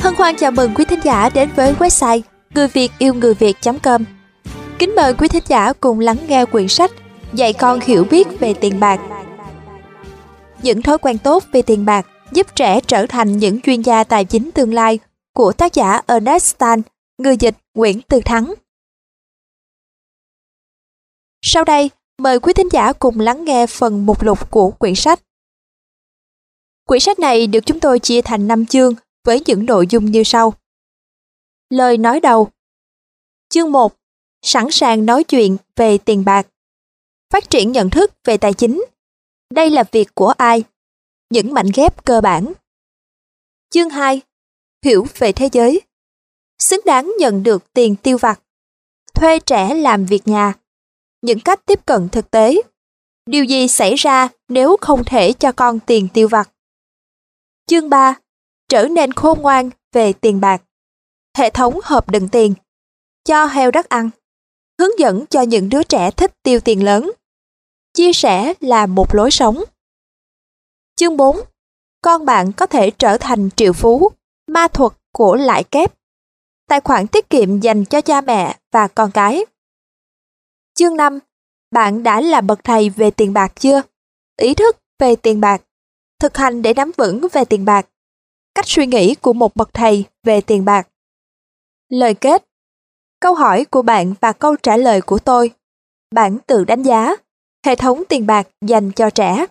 Hân hoan chào mừng quý thính giả đến với website ngườivietilngườiviet.com. Kính mời quý thính giả cùng lắng nghe quyển sách Dạy con hiểu biết về tiền bạc. Những thói quen tốt về tiền bạc giúp trẻ trở thành những chuyên gia tài chính tương lai của tác giả Ernest Stan, người dịch Nguyễn Từ Thắng. Sau đây, mời quý thính giả cùng lắng nghe phần mục lục của quyển sách. Quyển sách này được chúng tôi chia thành 5 chương với những nội dung như sau. Lời nói đầu. Chương 1. Sẵn sàng nói chuyện về tiền bạc. Phát triển nhận thức về tài chính. Đây là việc của ai? Những mảnh ghép cơ bản. Chương 2. Hiểu về thế giới. Xứng đáng nhận được tiền tiêu vặt. Thuê trẻ làm việc nhà. Những cách tiếp cận thực tế. Điều gì xảy ra nếu không thể cho con tiền tiêu vặt? Chương 3. Trở nên khôn ngoan về tiền bạc. Hệ thống hộp đựng tiền. Cho heo đất ăn. Hướng dẫn cho những đứa trẻ thích tiêu tiền lớn. Chia sẻ là một lối sống. Chương 4. Con bạn có thể trở thành triệu phú. Ma thuật của lãi kép. Tài khoản tiết kiệm dành cho cha mẹ và con cái. Chương 5. Bạn đã là bậc thầy về tiền bạc chưa? Ý thức về tiền bạc. Thực hành để nắm vững về tiền bạc. Cách suy nghĩ của một bậc thầy về tiền bạc. Lời kết. Câu hỏi của bạn và câu trả lời của tôi. Bạn tự đánh giá. Hệ thống tiền bạc dành cho trẻ.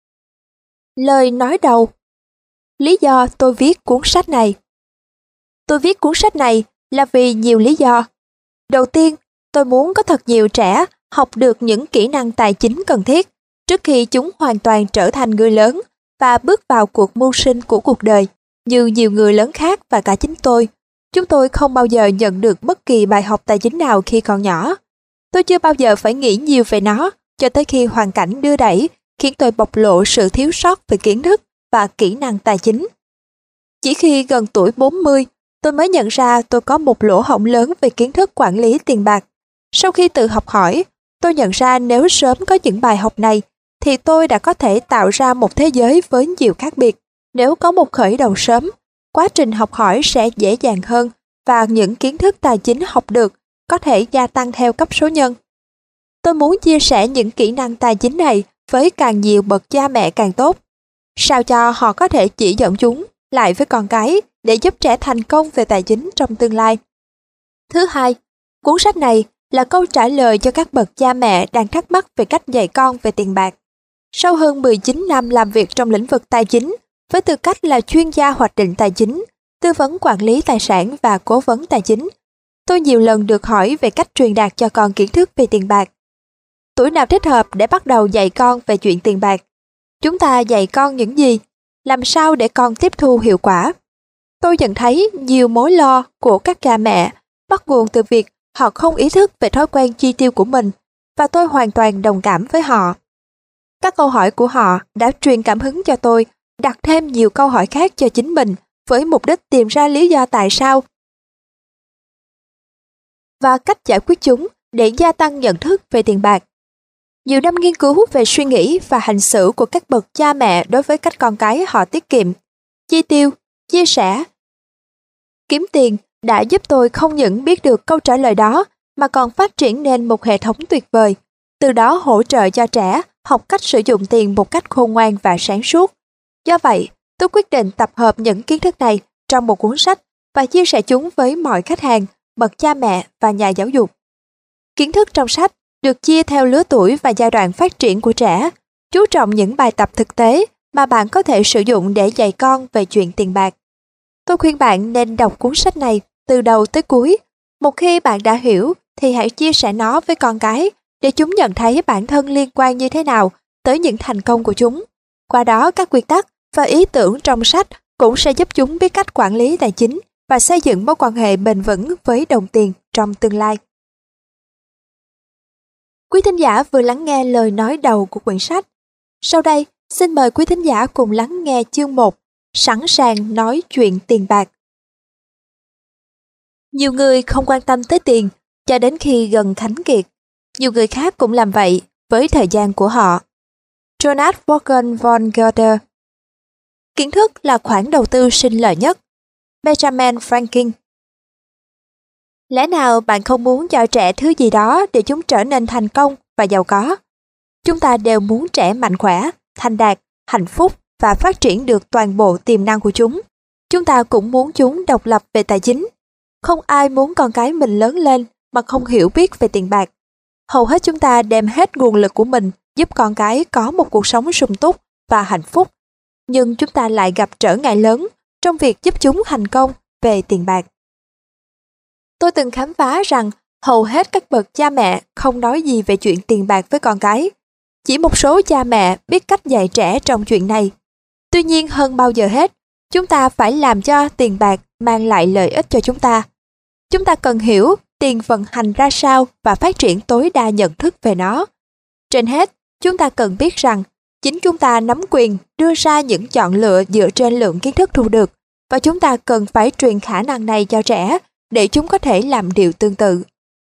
Lời nói đầu. Lý do tôi viết cuốn sách này. Tôi viết cuốn sách này là vì nhiều lý do. Đầu tiên, tôi muốn có thật nhiều trẻ học được những kỹ năng tài chính cần thiết trước khi chúng hoàn toàn trở thành người lớn và bước vào cuộc mưu sinh của cuộc đời. Như nhiều người lớn khác và cả chính tôi, chúng tôi không bao giờ nhận được bất kỳ bài học tài chính nào khi còn nhỏ. Tôi chưa bao giờ phải nghĩ nhiều về nó cho tới khi hoàn cảnh đưa đẩy khiến tôi bộc lộ sự thiếu sót về kiến thức và kỹ năng tài chính. Chỉ khi gần tuổi 40, tôi mới nhận ra tôi có một lỗ hổng lớn về kiến thức quản lý tiền bạc. Sau khi tự học hỏi, tôi nhận ra nếu sớm có những bài học này, thì tôi đã có thể tạo ra một thế giới với nhiều khác biệt. Nếu có một khởi đầu sớm, quá trình học hỏi sẽ dễ dàng hơn và những kiến thức tài chính học được có thể gia tăng theo cấp số nhân. Tôi muốn chia sẻ những kỹ năng tài chính này với càng nhiều bậc cha mẹ càng tốt, sao cho họ có thể chỉ dẫn chúng lại với con cái để giúp trẻ thành công về tài chính trong tương lai. Thứ hai, cuốn sách này là câu trả lời cho các bậc cha mẹ đang thắc mắc về cách dạy con về tiền bạc. Sau hơn 19 năm làm việc trong lĩnh vực tài chính, với tư cách là chuyên gia hoạch định tài chính, tư vấn quản lý tài sản và cố vấn tài chính, tôi nhiều lần được hỏi về cách truyền đạt cho con kiến thức về tiền bạc. Tuổi nào thích hợp để bắt đầu dạy con về chuyện tiền bạc? Chúng ta dạy con những gì? Làm sao để con tiếp thu hiệu quả? Tôi nhận thấy nhiều mối lo của các cha mẹ bắt nguồn từ việc họ không ý thức về thói quen chi tiêu của mình, và tôi hoàn toàn đồng cảm với họ. Các câu hỏi của họ đã truyền cảm hứng cho tôi đặt thêm nhiều câu hỏi khác cho chính mình với mục đích tìm ra lý do tại sao và cách giải quyết chúng để gia tăng nhận thức về tiền bạc. Nhiều năm nghiên cứu về suy nghĩ và hành xử của các bậc cha mẹ đối với cách con cái họ tiết kiệm, chi tiêu, chia sẻ, kiếm tiền đã giúp tôi không những biết được câu trả lời đó mà còn phát triển nên một hệ thống tuyệt vời, từ đó hỗ trợ cho trẻ học cách sử dụng tiền một cách khôn ngoan và sáng suốt. Do vậy, tôi quyết định tập hợp những kiến thức này trong một cuốn sách và chia sẻ chúng với mọi khách hàng, bậc cha mẹ và nhà giáo dục. Kiến thức trong sách được chia theo lứa tuổi và giai đoạn phát triển của trẻ, chú trọng những bài tập thực tế mà bạn có thể sử dụng để dạy con về chuyện tiền bạc. Tôi khuyên bạn nên đọc cuốn sách này từ đầu tới cuối. Một khi bạn đã hiểu thì hãy chia sẻ nó với con cái để chúng nhận thấy bản thân liên quan như thế nào tới những thành công của chúng. Qua đó, các quy tắc và ý tưởng trong sách cũng sẽ giúp chúng biết cách quản lý tài chính và xây dựng mối quan hệ bền vững với đồng tiền trong tương lai. Quý thính giả vừa lắng nghe lời nói đầu của quyển sách. Sau đây, xin mời quý thính giả cùng lắng nghe chương 1, sẵn sàng nói chuyện tiền bạc. Nhiều người không quan tâm tới tiền cho đến khi gần khánh kiệt. Nhiều người khác cũng làm vậy với thời gian của họ. Jonas Wolfgang von Goethe. Kiến thức là khoản đầu tư sinh lợi nhất. Benjamin Franklin. Lẽ nào bạn không muốn cho trẻ thứ gì đó để chúng trở nên thành công và giàu có? Chúng ta đều muốn trẻ mạnh khỏe, thành đạt, hạnh phúc và phát triển được toàn bộ tiềm năng của chúng. Chúng ta cũng muốn chúng độc lập về tài chính. Không ai muốn con cái mình lớn lên mà không hiểu biết về tiền bạc. Hầu hết chúng ta đem hết nguồn lực của mình giúp con cái có một cuộc sống sung túc và hạnh phúc. Nhưng chúng ta lại gặp trở ngại lớn trong việc giúp chúng thành công về tiền bạc. Tôi từng khám phá rằng hầu hết các bậc cha mẹ không nói gì về chuyện tiền bạc với con cái. Chỉ một số cha mẹ biết cách dạy trẻ trong chuyện này. Tuy nhiên hơn bao giờ hết, chúng ta phải làm cho tiền bạc mang lại lợi ích cho chúng ta. Chúng ta cần hiểu tiền vận hành ra sao và phát triển tối đa nhận thức về nó. Trên hết, chúng ta cần biết rằng chính chúng ta nắm quyền đưa ra những chọn lựa dựa trên lượng kiến thức thu được, và chúng ta cần phải truyền khả năng này cho trẻ để chúng có thể làm điều tương tự.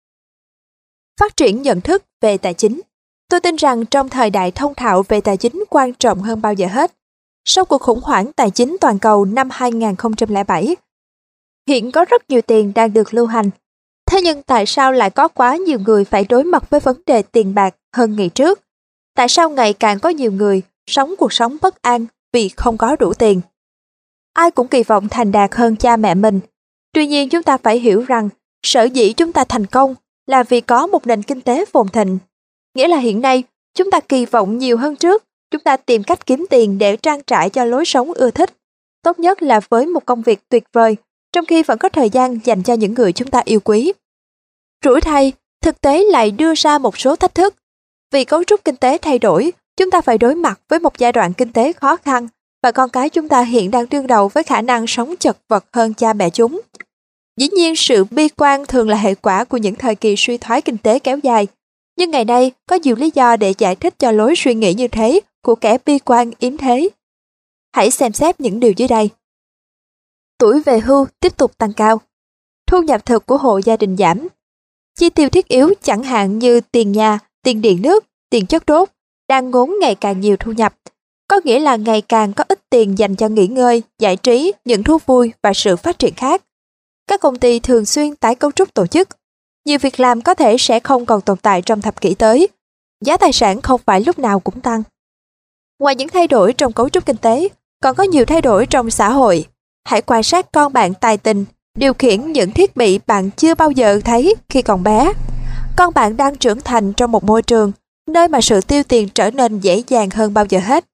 Phát triển nhận thức về tài chính. Tôi tin rằng trong thời đại thông thạo về tài chính quan trọng hơn bao giờ hết. Sau cuộc khủng hoảng tài chính toàn cầu năm 2007, hiện có rất nhiều tiền đang được lưu hành. Thế nhưng tại sao lại có quá nhiều người phải đối mặt với vấn đề tiền bạc hơn ngày trước? Tại sao ngày càng có nhiều người sống cuộc sống bất an vì không có đủ tiền? Ai cũng kỳ vọng thành đạt hơn cha mẹ mình. Tuy nhiên chúng ta phải hiểu rằng sở dĩ chúng ta thành công là vì có một nền kinh tế phồn thịnh. Nghĩa là hiện nay chúng ta kỳ vọng nhiều hơn trước, chúng ta tìm cách kiếm tiền để trang trải cho lối sống ưa thích. Tốt nhất là với một công việc tuyệt vời, trong khi vẫn có thời gian dành cho những người chúng ta yêu quý. Rủi thay, thực tế lại đưa ra một số thách thức. Vì cấu trúc kinh tế thay đổi, chúng ta phải đối mặt với một giai đoạn kinh tế khó khăn, và con cái chúng ta hiện đang đương đầu với khả năng sống chật vật hơn cha mẹ chúng. Dĩ nhiên, sự bi quan thường là hệ quả của những thời kỳ suy thoái kinh tế kéo dài. Nhưng ngày nay, có nhiều lý do để giải thích cho lối suy nghĩ như thế của kẻ bi quan yếm thế. Hãy xem xét những điều dưới đây. Tuổi về hưu tiếp tục tăng cao. Thu nhập thực của hộ gia đình giảm. Chi tiêu thiết yếu chẳng hạn như tiền nhà, tiền điện nước, tiền chất đốt, đang ngốn ngày càng nhiều thu nhập. Có nghĩa là ngày càng có ít tiền dành cho nghỉ ngơi, giải trí, những thú vui và sự phát triển khác. Các công ty thường xuyên tái cấu trúc tổ chức. Nhiều việc làm có thể sẽ không còn tồn tại trong thập kỷ tới. Giá tài sản không phải lúc nào cũng tăng. Ngoài những thay đổi trong cấu trúc kinh tế, còn có nhiều thay đổi trong xã hội. Hãy quan sát con bạn tài tình, điều khiển những thiết bị bạn chưa bao giờ thấy khi còn bé. Con bạn đang trưởng thành trong một môi trường, nơi mà sự tiêu tiền trở nên dễ dàng hơn bao giờ hết.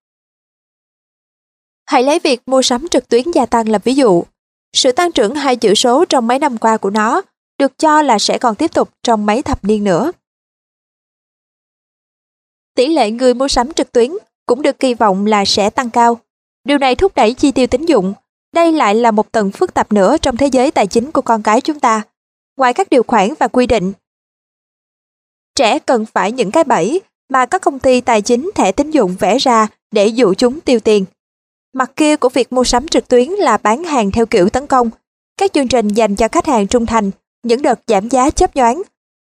Hãy lấy việc mua sắm trực tuyến gia tăng làm ví dụ. Sự tăng trưởng 2 chữ số trong mấy năm qua của nó được cho là sẽ còn tiếp tục trong mấy thập niên nữa. Tỷ lệ người mua sắm trực tuyến cũng được kỳ vọng là sẽ tăng cao. Điều này thúc đẩy chi tiêu tín dụng. Đây lại là một tầng phức tạp nữa trong thế giới tài chính của con cái chúng ta. Ngoài các điều khoản và quy định, trẻ cần phải những cái bẫy mà các công ty tài chính thẻ tín dụng vẽ ra để dụ chúng tiêu tiền. Mặt kia của việc mua sắm trực tuyến là bán hàng theo kiểu tấn công, các chương trình dành cho khách hàng trung thành, những đợt giảm giá chớp nhoáng.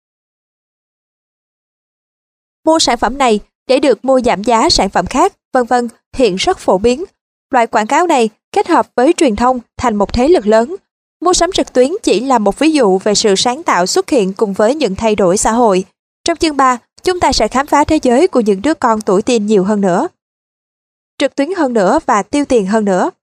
Mua sản phẩm này để được mua giảm giá sản phẩm khác, vân vân, hiện rất phổ biến. Loại quảng cáo này kết hợp với truyền thông thành một thế lực lớn. Mua sắm trực tuyến chỉ là một ví dụ về sự sáng tạo xuất hiện cùng với những thay đổi xã hội. Trong chương 3, chúng ta sẽ khám phá thế giới của những đứa con tuổi teen nhiều hơn nữa, trực tuyến hơn nữa và tiêu tiền hơn nữa.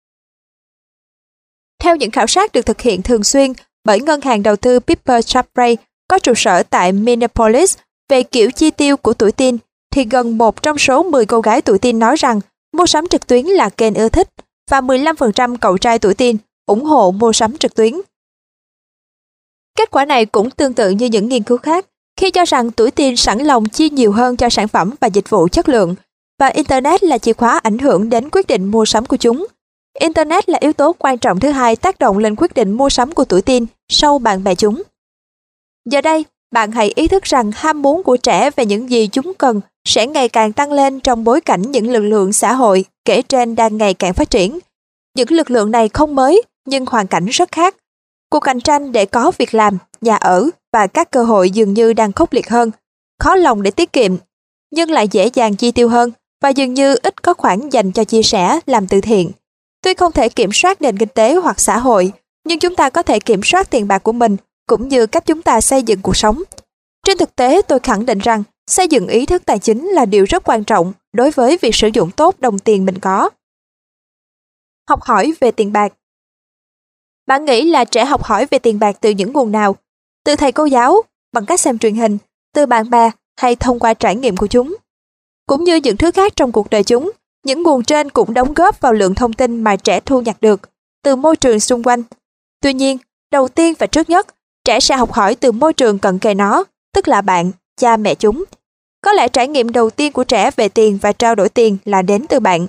Theo những khảo sát được thực hiện thường xuyên bởi ngân hàng đầu tư Piper Jaffray có trụ sở tại Minneapolis về kiểu chi tiêu của tuổi teen, thì gần 1 trong số 10 cô gái tuổi teen nói rằng mua sắm trực tuyến là kênh ưa thích, và 15% cậu trai tuổi teen ủng hộ mua sắm trực tuyến. Kết quả này cũng tương tự như những nghiên cứu khác, khi cho rằng tuổi teen sẵn lòng chi nhiều hơn cho sản phẩm và dịch vụ chất lượng, và Internet là chìa khóa ảnh hưởng đến quyết định mua sắm của chúng. Internet là yếu tố quan trọng thứ hai tác động lên quyết định mua sắm của tuổi teen sau bạn bè chúng. Giờ đây, bạn hãy ý thức rằng ham muốn của trẻ về những gì chúng cần sẽ ngày càng tăng lên trong bối cảnh những lực lượng xã hội kể trên đang ngày càng phát triển. Những lực lượng này không mới, nhưng hoàn cảnh rất khác. Cuộc cạnh tranh để có việc làm, nhà ở và các cơ hội dường như đang khốc liệt hơn, khó lòng để tiết kiệm, nhưng lại dễ dàng chi tiêu hơn, và dường như ít có khoản dành cho chia sẻ, làm từ thiện. Tuy không thể kiểm soát nền kinh tế hoặc xã hội, nhưng chúng ta có thể kiểm soát tiền bạc của mình cũng như cách chúng ta xây dựng cuộc sống. Trên thực tế, tôi khẳng định rằng xây dựng ý thức tài chính là điều rất quan trọng đối với việc sử dụng tốt đồng tiền mình có. Học hỏi về tiền bạc. Bạn nghĩ là trẻ học hỏi về tiền bạc từ những nguồn nào? Từ thầy cô giáo, bằng cách xem truyền hình, từ bạn bè hay thông qua trải nghiệm của chúng? Cũng như những thứ khác trong cuộc đời chúng, những nguồn trên cũng đóng góp vào lượng thông tin mà trẻ thu nhặt được từ môi trường xung quanh. Tuy nhiên, đầu tiên và trước nhất, trẻ sẽ học hỏi từ môi trường cận kề nó, tức là bạn, cha mẹ chúng. Có lẽ trải nghiệm đầu tiên của trẻ về tiền và trao đổi tiền là đến từ bạn.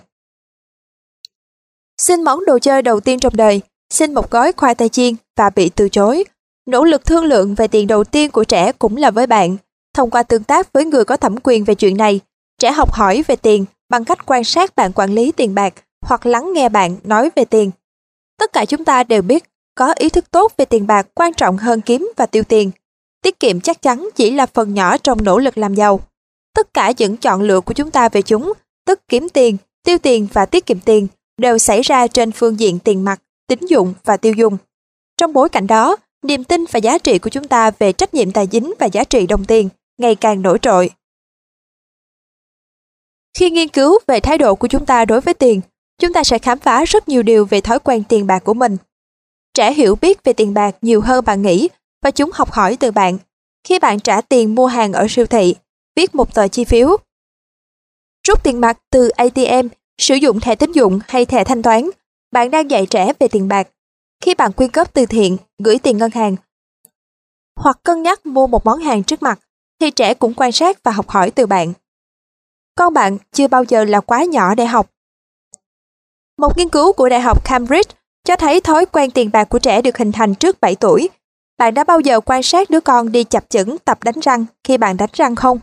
Xin món đồ chơi đầu tiên trong đời, xin một gói khoai tây chiên và bị từ chối. Nỗ lực thương lượng về tiền đầu tiên của trẻ cũng là với bạn. Thông qua tương tác với người có thẩm quyền về chuyện này, trẻ học hỏi về tiền bằng cách quan sát bạn quản lý tiền bạc hoặc lắng nghe bạn nói về tiền. Tất cả chúng ta đều biết có ý thức tốt về tiền bạc quan trọng hơn kiếm và tiêu tiền. Tiết kiệm chắc chắn chỉ là phần nhỏ trong nỗ lực làm giàu. Tất cả những chọn lựa của chúng ta về chúng, tức kiếm tiền, tiêu tiền và tiết kiệm tiền, đều xảy ra trên phương diện tiền mặt, tín dụng và tiêu dùng. Trong bối cảnh đó, niềm tin và giá trị của chúng ta về trách nhiệm tài chính và giá trị đồng tiền ngày càng nổi trội. Khi nghiên cứu về thái độ của chúng ta đối với tiền, chúng ta sẽ khám phá rất nhiều điều về thói quen tiền bạc của mình. Trẻ hiểu biết về tiền bạc nhiều hơn bạn nghĩ và chúng học hỏi từ bạn. Khi bạn trả tiền mua hàng ở siêu thị, viết một tờ chi phiếu, rút tiền mặt từ ATM, sử dụng thẻ tín dụng hay thẻ thanh toán, bạn đang dạy trẻ về tiền bạc. Khi bạn quyên góp từ thiện, gửi tiền ngân hàng, hoặc cân nhắc mua một món hàng trước mặt, thì trẻ cũng quan sát và học hỏi từ bạn. Con bạn chưa bao giờ là quá nhỏ để học. Một nghiên cứu của Đại học Cambridge cho thấy thói quen tiền bạc của trẻ được hình thành trước 7 tuổi. Bạn đã bao giờ quan sát đứa con đi chập chững tập đánh răng khi bạn đánh răng không?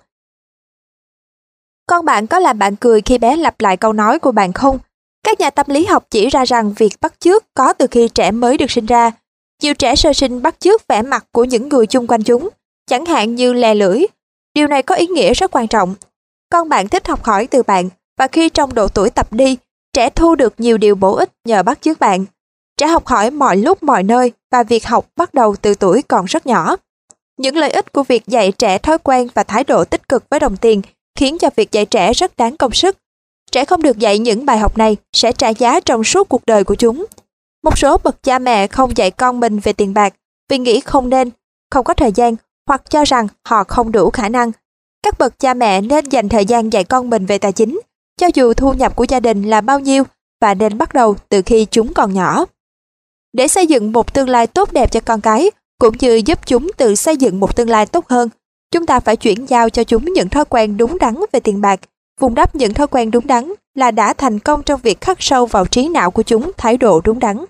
Con bạn có làm bạn cười khi bé lặp lại câu nói của bạn không? Các nhà tâm lý học chỉ ra rằng việc bắt chước có từ khi trẻ mới được sinh ra. Nhiều trẻ sơ sinh bắt chước vẻ mặt của những người chung quanh chúng, chẳng hạn như lè lưỡi. Điều này có ý nghĩa rất quan trọng. Con bạn thích học hỏi từ bạn, và khi trong độ tuổi tập đi, trẻ thu được nhiều điều bổ ích nhờ bắt chước bạn. Trẻ học hỏi mọi lúc mọi nơi và việc học bắt đầu từ tuổi còn rất nhỏ. Những lợi ích của việc dạy trẻ thói quen và thái độ tích cực với đồng tiền khiến cho việc dạy trẻ rất đáng công sức. Trẻ không được dạy những bài học này sẽ trả giá trong suốt cuộc đời của chúng. Một số bậc cha mẹ không dạy con mình về tiền bạc vì nghĩ không nên, không có thời gian hoặc cho rằng họ không đủ khả năng. Các bậc cha mẹ nên dành thời gian dạy con mình về tài chính, cho dù thu nhập của gia đình là bao nhiêu, và nên bắt đầu từ khi chúng còn nhỏ. Để xây dựng một tương lai tốt đẹp cho con cái, cũng như giúp chúng tự xây dựng một tương lai tốt hơn, chúng ta phải chuyển giao cho chúng những thói quen đúng đắn về tiền bạc. Vun đắp những thói quen đúng đắn là đã thành công trong việc khắc sâu vào trí não của chúng thái độ đúng đắn.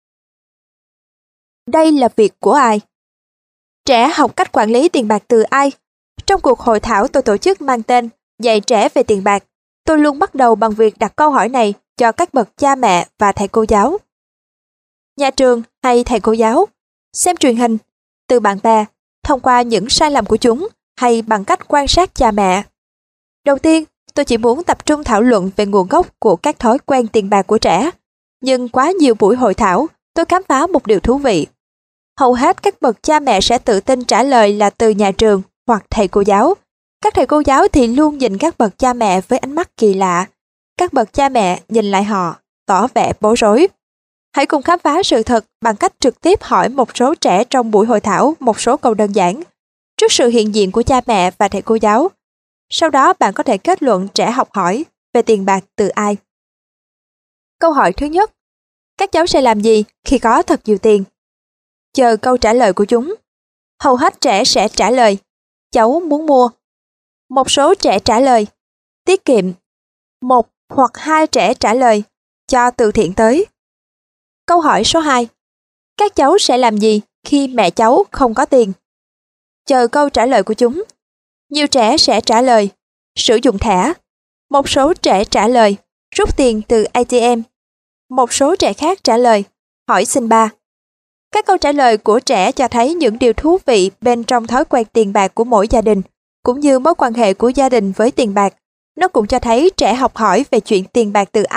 Đây là việc của ai? Trẻ học cách quản lý tiền bạc từ ai? Trong cuộc hội thảo tôi tổ chức mang tên Dạy trẻ về tiền bạc, tôi luôn bắt đầu bằng việc đặt câu hỏi này cho các bậc cha mẹ và thầy cô giáo. Nhà trường hay thầy cô giáo? Xem truyền hình, từ bạn bè, thông qua những sai lầm của chúng hay bằng cách quan sát cha mẹ? Đầu tiên, tôi chỉ muốn tập trung thảo luận về nguồn gốc của các thói quen tiền bạc của trẻ. Nhưng quá nhiều buổi hội thảo, tôi khám phá một điều thú vị. Hầu hết các bậc cha mẹ sẽ tự tin trả lời là từ nhà trường hoặc thầy cô giáo. Các thầy cô giáo thì luôn nhìn các bậc cha mẹ với ánh mắt kỳ lạ. Các bậc cha mẹ nhìn lại họ, tỏ vẻ bối rối. Hãy cùng khám phá sự thật bằng cách trực tiếp hỏi một số trẻ trong buổi hội thảo một số câu đơn giản, trước sự hiện diện của cha mẹ và thầy cô giáo. Sau đó bạn có thể kết luận trẻ học hỏi về tiền bạc từ ai. Câu hỏi thứ nhất: các cháu sẽ làm gì khi có thật nhiều tiền? Chờ câu trả lời của chúng. Hầu hết trẻ sẽ trả lời: cháu muốn mua. Một số trẻ trả lời: tiết kiệm. Một hoặc hai trẻ trả lời: cho từ thiện tới. Câu hỏi số 2: các cháu sẽ làm gì khi mẹ cháu không có tiền? Chờ câu trả lời của chúng. Nhiều trẻ sẽ trả lời: sử dụng thẻ. Một số trẻ trả lời: rút tiền từ ATM. Một số trẻ khác trả lời: hỏi xin ba. Các câu trả lời của trẻ cho thấy những điều thú vị bên trong thói quen tiền bạc của mỗi gia đình, cũng như mối quan hệ của gia đình với tiền bạc. Nó cũng cho thấy trẻ học hỏi về chuyện tiền bạc từ ai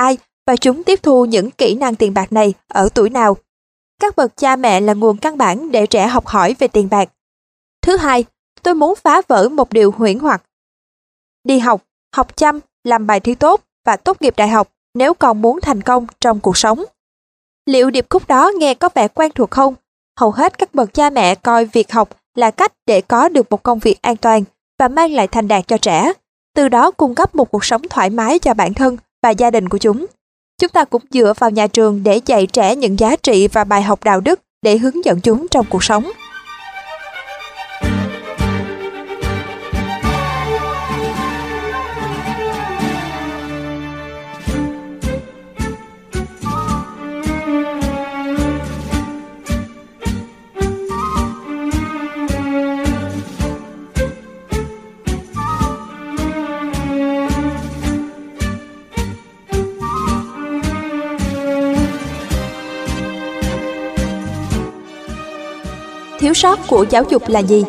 và chúng tiếp thu những kỹ năng tiền bạc này ở tuổi nào. Các bậc cha mẹ là nguồn căn bản để trẻ học hỏi về tiền bạc. Thứ hai, tôi muốn phá vỡ một điều huyễn hoặc. Đi học, học chăm, làm bài thi tốt và tốt nghiệp đại học nếu con muốn thành công trong cuộc sống. Liệu điệp khúc đó nghe có vẻ quen thuộc không? Hầu hết các bậc cha mẹ coi việc học là cách để có được một công việc an toàn và mang lại thành đạt cho trẻ, từ đó cung cấp một cuộc sống thoải mái cho bản thân và gia đình của chúng. Chúng ta cũng dựa vào nhà trường để dạy trẻ những giá trị và bài học đạo đức để hướng dẫn chúng trong cuộc sống. Thiếu sót của giáo dục là gì?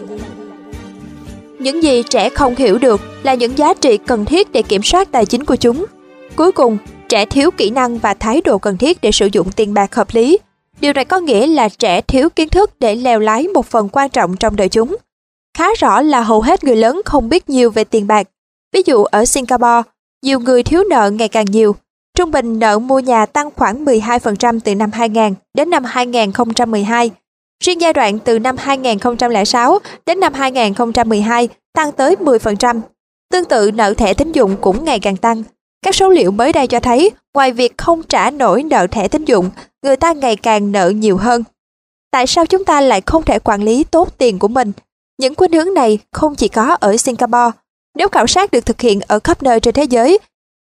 Những gì trẻ không hiểu được là những giá trị cần thiết để kiểm soát tài chính của chúng. Cuối cùng, trẻ thiếu kỹ năng và thái độ cần thiết để sử dụng tiền bạc hợp lý. Điều này có nghĩa là trẻ thiếu kiến thức để lèo lái một phần quan trọng trong đời chúng. Khá rõ là hầu hết người lớn không biết nhiều về tiền bạc. Ví dụ ở Singapore, nhiều người thiếu nợ ngày càng nhiều. Trung bình nợ mua nhà tăng khoảng 12% từ năm 2000 đến năm 2012. Riêng giai đoạn từ năm 2006 đến năm 2012 tăng tới 10%. Tương tự nợ thẻ tín dụng cũng ngày càng tăng. Các số liệu mới đây cho thấy, ngoài việc không trả nổi nợ thẻ tín dụng, người ta ngày càng nợ nhiều hơn. Tại sao chúng ta lại không thể quản lý tốt tiền của mình? Những khuynh hướng này không chỉ có ở Singapore. Nếu khảo sát được thực hiện ở khắp nơi trên thế giới,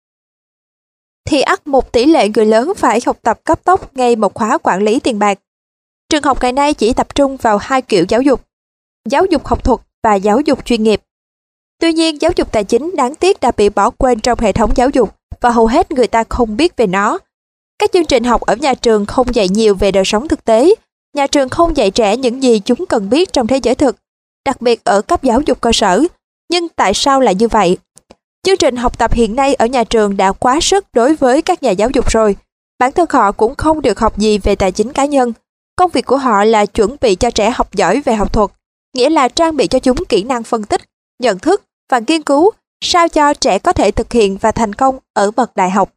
thì ắt một tỷ lệ người lớn phải học tập cấp tốc ngay một khóa quản lý tiền bạc. Trường học ngày nay chỉ tập trung vào hai kiểu giáo dục học thuật và giáo dục chuyên nghiệp. Tuy nhiên, giáo dục tài chính đáng tiếc đã bị bỏ quên trong hệ thống giáo dục và hầu hết người ta không biết về nó. Các chương trình học ở nhà trường không dạy nhiều về đời sống thực tế. Nhà trường không dạy trẻ những gì chúng cần biết trong thế giới thực, đặc biệt ở cấp giáo dục cơ sở. Nhưng tại sao lại như vậy? Chương trình học tập hiện nay ở nhà trường đã quá sức đối với các nhà giáo dục rồi. Bản thân họ cũng không được học gì về tài chính cá nhân. Công việc của họ là chuẩn bị cho trẻ học giỏi về học thuật, nghĩa là trang bị cho chúng kỹ năng phân tích, nhận thức và nghiên cứu sao cho trẻ có thể thực hiện và thành công ở bậc đại học.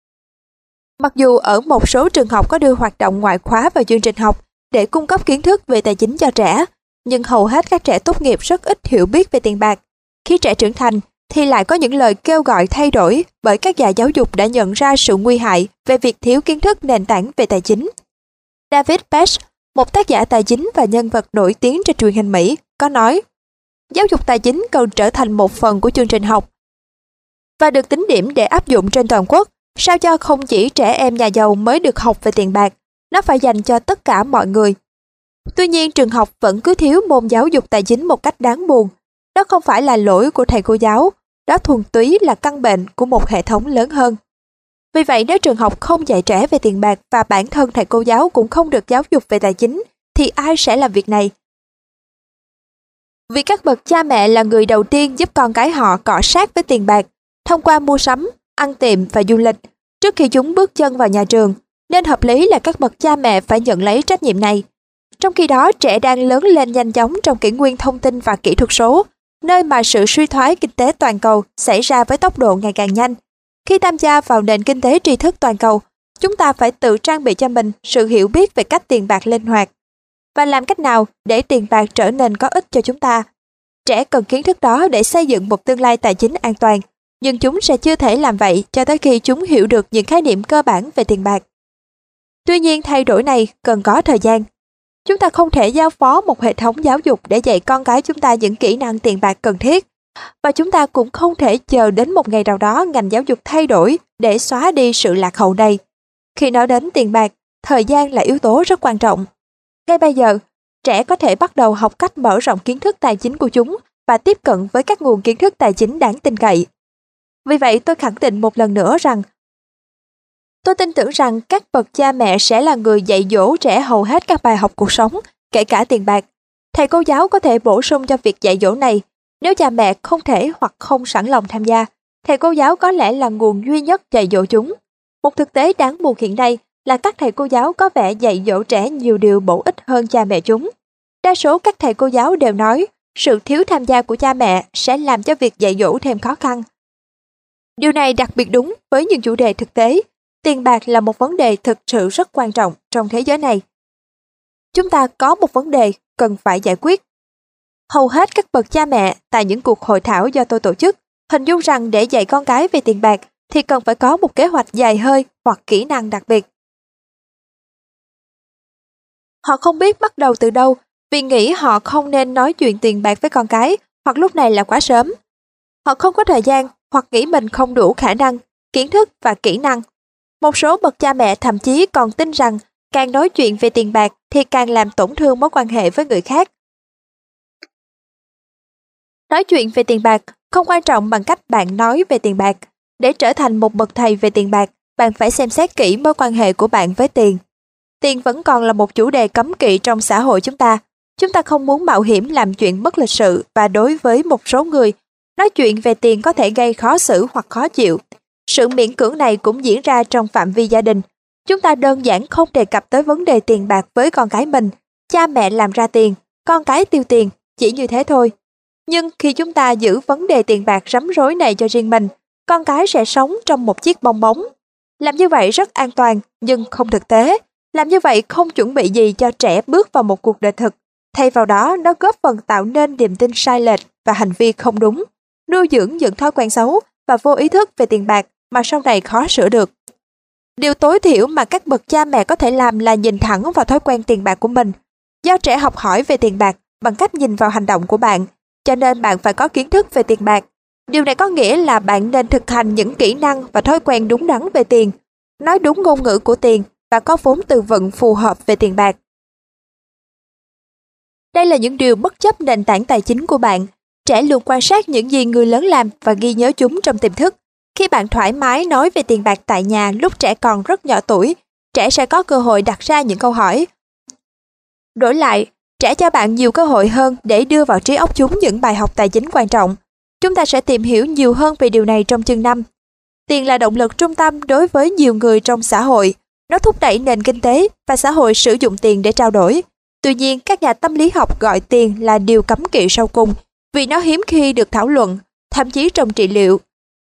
Mặc dù ở một số trường học có đưa hoạt động ngoại khóa vào chương trình học để cung cấp kiến thức về tài chính cho trẻ, nhưng hầu hết các trẻ tốt nghiệp rất ít hiểu biết về tiền bạc. Khi trẻ trưởng thành thì lại có những lời kêu gọi thay đổi bởi các nhà giáo dục đã nhận ra sự nguy hại về việc thiếu kiến thức nền tảng về tài chính. David Page, một tác giả tài chính và nhân vật nổi tiếng trên truyền hình Mỹ, có nói, giáo dục tài chính cần trở thành một phần của chương trình học và được tính điểm để áp dụng trên toàn quốc, sao cho không chỉ trẻ em nhà giàu mới được học về tiền bạc, nó phải dành cho tất cả mọi người. Tuy nhiên, trường học vẫn cứ thiếu môn giáo dục tài chính một cách đáng buồn. Đó không phải là lỗi của thầy cô giáo, đó thuần túy là căn bệnh của một hệ thống lớn hơn. Vì vậy, nếu trường học không dạy trẻ về tiền bạc và bản thân thầy cô giáo cũng không được giáo dục về tài chính, thì ai sẽ làm việc này? Vì các bậc cha mẹ là người đầu tiên giúp con cái họ cọ sát với tiền bạc, thông qua mua sắm, ăn tiệm và du lịch, trước khi chúng bước chân vào nhà trường, nên hợp lý là các bậc cha mẹ phải nhận lấy trách nhiệm này. Trong khi đó, trẻ đang lớn lên nhanh chóng trong kỷ nguyên thông tin và kỹ thuật số, nơi mà sự suy thoái kinh tế toàn cầu xảy ra với tốc độ ngày càng nhanh. Khi tham gia vào nền kinh tế tri thức toàn cầu, chúng ta phải tự trang bị cho mình sự hiểu biết về cách tiền bạc linh hoạt và làm cách nào để tiền bạc trở nên có ích cho chúng ta. Trẻ cần kiến thức đó để xây dựng một tương lai tài chính an toàn, nhưng chúng sẽ chưa thể làm vậy cho tới khi chúng hiểu được những khái niệm cơ bản về tiền bạc. Tuy nhiên, thay đổi này cần có thời gian. Chúng ta không thể giao phó một hệ thống giáo dục để dạy con cái chúng ta những kỹ năng tiền bạc cần thiết, và chúng ta cũng không thể chờ đến một ngày nào đó ngành giáo dục thay đổi để xóa đi sự lạc hậu này. Khi nói đến tiền bạc, thời gian là yếu tố rất quan trọng. Ngay bây giờ, trẻ có thể bắt đầu học cách mở rộng kiến thức tài chính của chúng và tiếp cận với các nguồn kiến thức tài chính đáng tin cậy. Vì vậy, tôi khẳng định một lần nữa rằng tôi tin tưởng rằng các bậc cha mẹ sẽ là người dạy dỗ trẻ hầu hết các bài học cuộc sống, kể cả tiền bạc. Thầy cô giáo có thể bổ sung cho việc dạy dỗ này. Nếu cha mẹ không thể hoặc không sẵn lòng tham gia, thầy cô giáo có lẽ là nguồn duy nhất dạy dỗ chúng. Một thực tế đáng buồn hiện nay là các thầy cô giáo có vẻ dạy dỗ trẻ nhiều điều bổ ích hơn cha mẹ chúng. Đa số các thầy cô giáo đều nói sự thiếu tham gia của cha mẹ sẽ làm cho việc dạy dỗ thêm khó khăn. Điều này đặc biệt đúng với những chủ đề thực tế. Tiền bạc là một vấn đề thực sự rất quan trọng trong thế giới này. Chúng ta có một vấn đề cần phải giải quyết. Hầu hết các bậc cha mẹ tại những cuộc hội thảo do tôi tổ chức hình dung rằng để dạy con cái về tiền bạc thì cần phải có một kế hoạch dài hơi hoặc kỹ năng đặc biệt. Họ không biết bắt đầu từ đâu vì nghĩ họ không nên nói chuyện tiền bạc với con cái hoặc lúc này là quá sớm. Họ không có thời gian hoặc nghĩ mình không đủ khả năng, kiến thức và kỹ năng. Một số bậc cha mẹ thậm chí còn tin rằng càng nói chuyện về tiền bạc thì càng làm tổn thương mối quan hệ với người khác. Nói chuyện về tiền bạc không quan trọng bằng cách bạn nói về tiền bạc. Để trở thành một bậc thầy về tiền bạc, bạn phải xem xét kỹ mối quan hệ của bạn với tiền. Tiền vẫn còn là một chủ đề cấm kỵ trong xã hội chúng ta. Chúng ta không muốn mạo hiểm làm chuyện bất lịch sự và đối với một số người, nói chuyện về tiền có thể gây khó xử hoặc khó chịu. Sự miễn cưỡng này cũng diễn ra trong phạm vi gia đình. Chúng ta đơn giản không đề cập tới vấn đề tiền bạc với con cái mình. Cha mẹ làm ra tiền, con cái tiêu tiền, chỉ như thế thôi. Nhưng khi chúng ta giữ vấn đề tiền bạc rắm rối này cho riêng mình, con cái sẽ sống trong một chiếc bong bóng. Làm như vậy rất an toàn, nhưng không thực tế. Làm như vậy không chuẩn bị gì cho trẻ bước vào một cuộc đời thực. Thay vào đó, nó góp phần tạo nên niềm tin sai lệch và hành vi không đúng, nuôi dưỡng những thói quen xấu và vô ý thức về tiền bạc mà sau này khó sửa được. Điều tối thiểu mà các bậc cha mẹ có thể làm là nhìn thẳng vào thói quen tiền bạc của mình. Do trẻ học hỏi về tiền bạc bằng cách nhìn vào hành động của bạn, cho nên bạn phải có kiến thức về tiền bạc. Điều này có nghĩa là bạn nên thực hành những kỹ năng và thói quen đúng đắn về tiền, nói đúng ngôn ngữ của tiền và có vốn từ vựng phù hợp về tiền bạc. Đây là những điều bất chấp nền tảng tài chính của bạn. Trẻ luôn quan sát những gì người lớn làm và ghi nhớ chúng trong tiềm thức. Khi bạn thoải mái nói về tiền bạc tại nhà lúc trẻ còn rất nhỏ tuổi, trẻ sẽ có cơ hội đặt ra những câu hỏi. Đổi lại, trẻ cho bạn nhiều cơ hội hơn để đưa vào trí óc chúng những bài học tài chính quan trọng. Chúng ta sẽ tìm hiểu nhiều hơn về điều này trong chương 5. Tiền là động lực trung tâm đối với nhiều người trong xã hội. Nó thúc đẩy nền kinh tế và xã hội sử dụng tiền để trao đổi. Tuy nhiên, các nhà tâm lý học gọi tiền là điều cấm kỵ sau cùng vì nó hiếm khi được thảo luận, thậm chí trong trị liệu.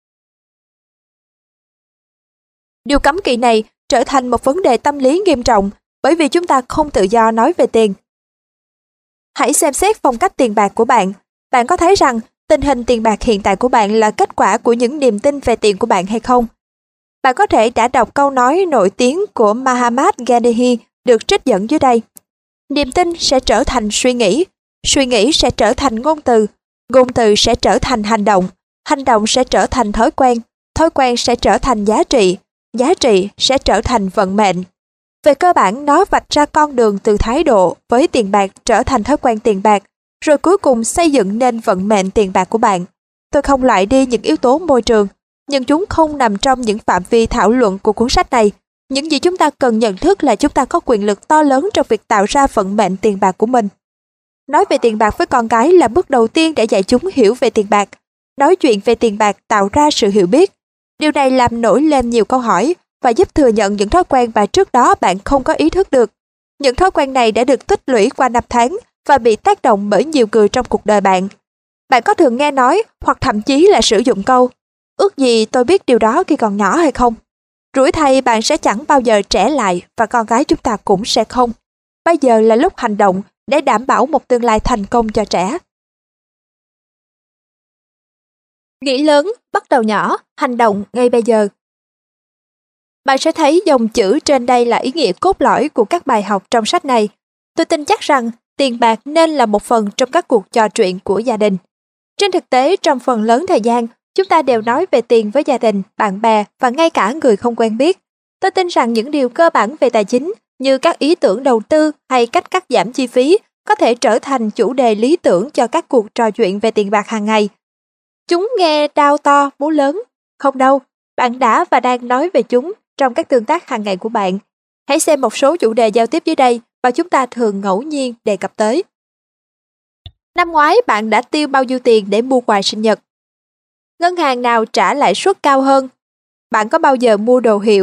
Điều cấm kỵ này trở thành một vấn đề tâm lý nghiêm trọng bởi vì chúng ta không tự do nói về tiền. Hãy xem xét phong cách tiền bạc của bạn. Bạn có thấy rằng tình hình tiền bạc hiện tại của bạn là kết quả của những niềm tin về tiền của bạn hay không? Bạn có thể đã đọc câu nói nổi tiếng của Mahatma Gandhi được trích dẫn dưới đây. Niềm tin sẽ trở thành suy nghĩ sẽ trở thành ngôn từ sẽ trở thành hành động sẽ trở thành thói quen sẽ trở thành giá trị sẽ trở thành vận mệnh. Về cơ bản, nó vạch ra con đường từ thái độ với tiền bạc trở thành thói quen tiền bạc, rồi cuối cùng xây dựng nên vận mệnh tiền bạc của bạn. Tôi không loại đi những yếu tố môi trường, nhưng chúng không nằm trong những phạm vi thảo luận của cuốn sách này. Những gì chúng ta cần nhận thức là chúng ta có quyền lực to lớn trong việc tạo ra vận mệnh tiền bạc của mình. Nói về tiền bạc với con cái là bước đầu tiên để dạy chúng hiểu về tiền bạc. Nói chuyện về tiền bạc tạo ra sự hiểu biết. Điều này làm nổi lên nhiều câu hỏi và giúp thừa nhận những thói quen mà trước đó bạn không có ý thức được. Những thói quen này đã được tích lũy qua năm tháng và bị tác động bởi nhiều người trong cuộc đời bạn. Bạn có thường nghe nói hoặc thậm chí là sử dụng câu "Ước gì tôi biết điều đó khi còn nhỏ" hay không? Rủi thay bạn sẽ chẳng bao giờ trẻ lại và con cái chúng ta cũng sẽ không. Bây giờ là lúc hành động để đảm bảo một tương lai thành công cho trẻ. Nghĩ lớn, bắt đầu nhỏ, hành động ngay bây giờ. Bạn sẽ thấy dòng chữ trên đây là ý nghĩa cốt lõi của các bài học trong sách này. Tôi tin chắc rằng tiền bạc nên là một phần trong các cuộc trò chuyện của gia đình. Trên thực tế, trong phần lớn thời gian, chúng ta đều nói về tiền với gia đình, bạn bè và ngay cả người không quen biết. Tôi tin rằng những điều cơ bản về tài chính như các ý tưởng đầu tư hay cách cắt giảm chi phí có thể trở thành chủ đề lý tưởng cho các cuộc trò chuyện về tiền bạc hàng ngày. Chúng nghe đao to, búa lớn. Không đâu, bạn đã và đang nói về chúng trong các tương tác hàng ngày của bạn. Hãy xem một số chủ đề giao tiếp dưới đây và chúng ta thường ngẫu nhiên đề cập tới. Năm ngoái bạn đã tiêu bao nhiêu tiền để mua quà sinh nhật? Ngân hàng nào trả lãi suất cao hơn? Bạn có bao giờ mua đồ hiệu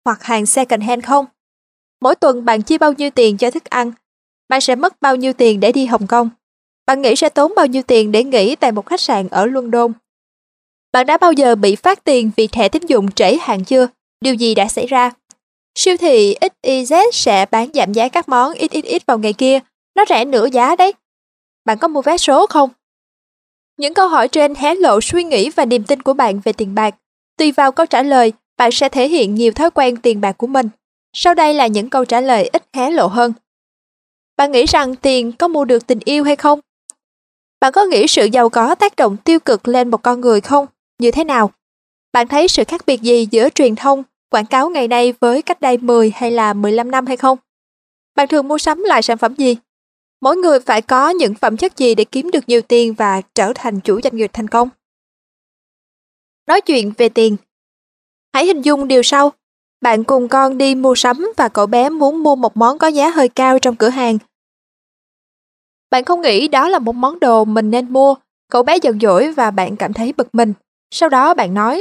hoặc hàng second hand không? Mỗi tuần bạn chi bao nhiêu tiền cho thức ăn? Bạn sẽ mất bao nhiêu tiền để đi Hồng Kông? Bạn nghĩ sẽ tốn bao nhiêu tiền để nghỉ tại một khách sạn ở London? Bạn đã bao giờ bị phát tiền vì thẻ tín dụng trễ hạn chưa? Điều gì đã xảy ra? Siêu thị XYZ sẽ bán giảm giá các món XXX vào ngày kia. Nó rẻ nửa giá đấy. Bạn có mua vé số không? Những câu hỏi trên hé lộ suy nghĩ và niềm tin của bạn về tiền bạc. Tùy vào câu trả lời, bạn sẽ thể hiện nhiều thói quen tiền bạc của mình. Sau đây là những câu trả lời ít hé lộ hơn. Bạn nghĩ rằng tiền có mua được tình yêu hay không? Bạn có nghĩ sự giàu có tác động tiêu cực lên một con người không? Như thế nào? Bạn thấy sự khác biệt gì giữa truyền thông, quảng cáo ngày nay với cách đây 10 hay là 15 năm hay không? Bạn thường mua sắm loại sản phẩm gì? Mỗi người phải có những phẩm chất gì để kiếm được nhiều tiền và trở thành chủ doanh nghiệp thành công? Nói chuyện về tiền. Hãy hình dung điều sau. Bạn cùng con đi mua sắm và cậu bé muốn mua một món có giá hơi cao trong cửa hàng. Bạn không nghĩ đó là một món đồ mình nên mua. Cậu bé giận dỗi và bạn cảm thấy bực mình. Sau đó bạn nói: